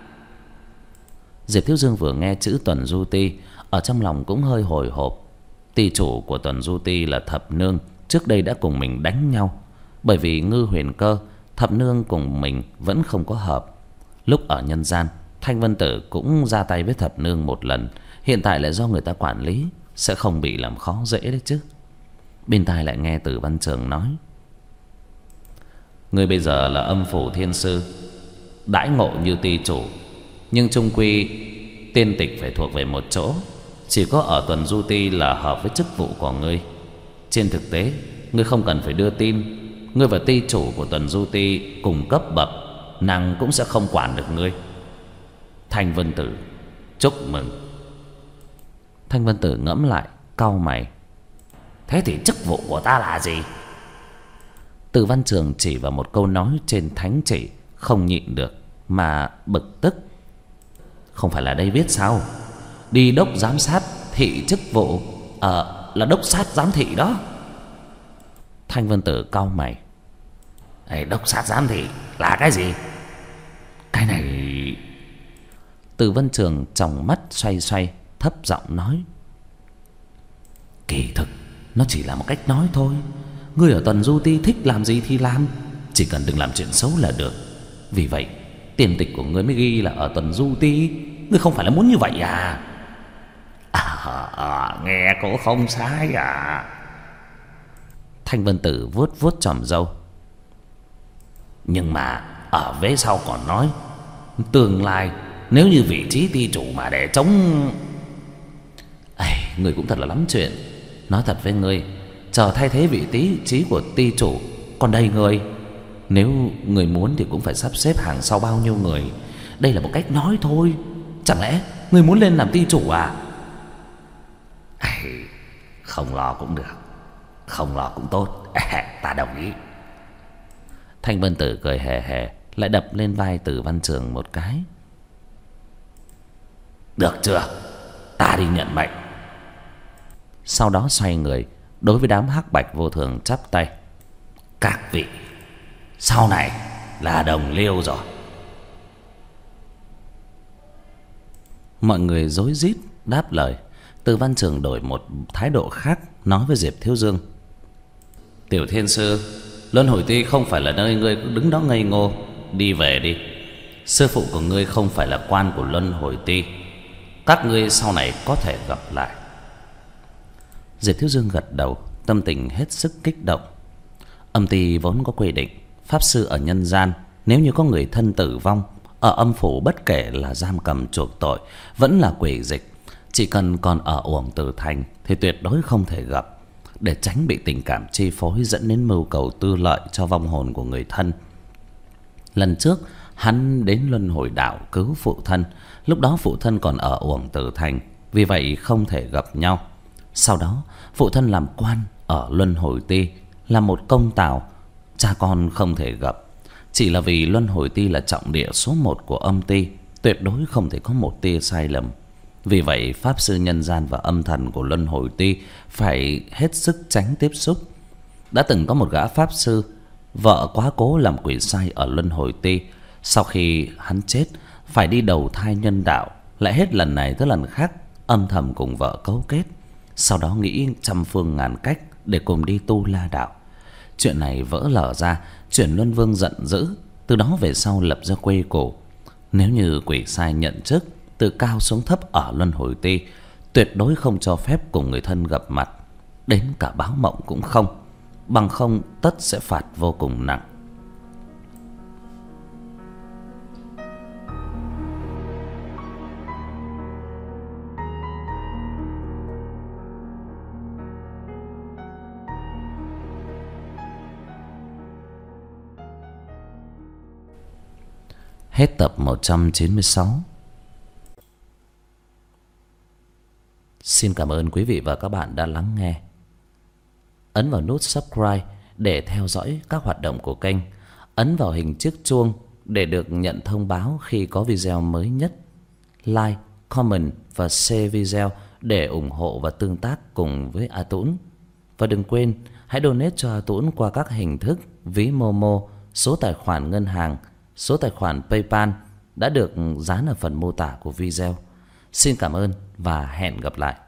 Diệp Thiếu Dương vừa nghe chữ Tuần Du Ti, ở trong lòng cũng hơi hồi hộp. Ty chủ của Tuần Du Ti là Thập Nương, trước đây đã cùng mình đánh nhau. Bởi vì Ngư Huyền Cơ, Thập Nương cùng mình vẫn không có hợp. Lúc ở nhân gian, Thanh Vân Tử cũng ra tay với Thập Nương một lần, hiện tại lại do người ta quản lý, sẽ không bị làm khó dễ đấy chứ. Bên tai lại nghe Từ Văn Trường nói: Ngươi bây giờ là âm phủ thiên sư, đãi ngộ như ty chủ, nhưng chung quy tiên tịch phải thuộc về một chỗ. Chỉ có ở Tuần Du Ti là hợp với chức vụ của ngươi. Trên thực tế, ngươi không cần phải đưa tin. Ngươi và ty chủ của Tuần Du Ti cùng cấp bậc, nàng cũng sẽ không quản được ngươi. Thanh Vân Tử, chúc mừng. Thanh Vân Tử ngẫm lại, cau mày: Thế thì chức vụ của ta là gì? Từ Văn Trường chỉ vào một câu nói trên thánh chỉ, không nhịn được mà bực tức: Không phải là đây viết sao? đi đốc giám sát thị chức vụ. Ờ là đốc sát giám thị đó. Thanh Vân Tử cau mày. Ê, đốc sát giám thị là cái gì? Cái này... Từ Vân Trường tròng mắt xoay xoay, thấp giọng nói. Kỳ thực nó chỉ là một cách nói thôi. Ngươi ở Tuần Du Ti thích làm gì thì làm, chỉ cần đừng làm chuyện xấu là được. Vì vậy tiền tịch của ngươi mới ghi là ở Tuần Du Ti. Ngươi không phải là muốn như vậy à? À, à nghe cũng không sai à. Thanh Vân Tử vuốt vuốt chòm râu. Nhưng mà ở vế sau còn nói tương lai nếu như vị trí ty chủ mà để chống... Ây, người cũng thật là lắm chuyện. Nói thật với ngươi, chờ thay thế vị trí trí của ty chủ còn đầy người. Nếu người muốn thì cũng phải sắp xếp hàng sau bao nhiêu người. Đây là một cách nói thôi. Chẳng lẽ người muốn lên làm ty chủ à? Ây, không lo cũng được, không lo cũng tốt. Ta đồng ý. Thanh Vân Tử cười hề hề, lại đập lên vai Từ Văn Trường một cái. Được chưa? Ta đi nhận mệnh. Sau đó xoay người đối với đám hắc bạch vô thường chắp tay. Các vị sau này là đồng liêu rồi. Mọi người rối rít đáp lời. Từ Văn Trường đổi một thái độ khác, nói với Diệp Thiếu Dương. Tiểu Thiên Sư, Luân Hồi Ti không phải là nơi ngươi cứ đứng đó ngây ngô. Đi về đi. Sư phụ của ngươi không phải là quan của Luân Hồi Ti. Các ngươi sau này có thể gặp lại. Diệp Thiếu Dương gật đầu, tâm tình hết sức kích động. Âm ty vốn có quy định, pháp sư ở nhân gian nếu như có người thân tử vong, ở âm phủ bất kể là giam cầm chuộc tội vẫn là quỷ dịch, chỉ cần còn ở uổng tử thành thì tuyệt đối không thể gặp, để tránh bị tình cảm chi phối dẫn đến mưu cầu tư lợi cho vong hồn của người thân. Lần trước hắn đến Luân Hồi Đạo cứu phụ thân, lúc đó phụ thân còn ở uổng tử thành, vì vậy không thể gặp nhau. Sau đó phụ thân làm quan ở Luân Hồi Ti, là một công tào, cha con không thể gặp. Chỉ là vì Luân Hồi Ti là trọng địa số một của âm ty, tuyệt đối không thể có một tia sai lầm. Vì vậy pháp sư nhân gian và âm thần của Luân Hồi Ti phải hết sức tránh tiếp xúc. Đã từng có một gã pháp sư, vợ quá cố làm quỷ sai ở Luân Hồi Ti. Sau khi hắn chết phải đi đầu thai nhân đạo, lại hết lần này tới lần khác âm thầm cùng vợ cấu kết, sau đó nghĩ trăm phương ngàn cách để cùng đi tu la đạo. Chuyện này vỡ lở ra, chuyển Luân Vương giận dữ, từ đó về sau lập ra quy củ. Nếu như quỷ sai nhận chức, từ cao xuống thấp ở Luân Hồi Ti, tuyệt đối không cho phép cùng người thân gặp mặt, đến cả báo mộng cũng không, bằng không tất sẽ phạt vô cùng nặng. Hết tập một trăm chín mươi sáu. Xin cảm ơn quý vị và các bạn đã lắng nghe. Ấn vào nút subscribe để theo dõi các hoạt động của kênh. Ấn vào hình chiếc chuông để được nhận thông báo khi có video mới nhất. Like, comment và share video để ủng hộ và tương tác cùng với A Tũng. Và đừng quên hãy donate cho A Tũng qua các hình thức ví Momo, số tài khoản ngân hàng, số tài khoản PayPal đã được dán ở phần mô tả của video. Xin cảm ơn và hẹn gặp lại.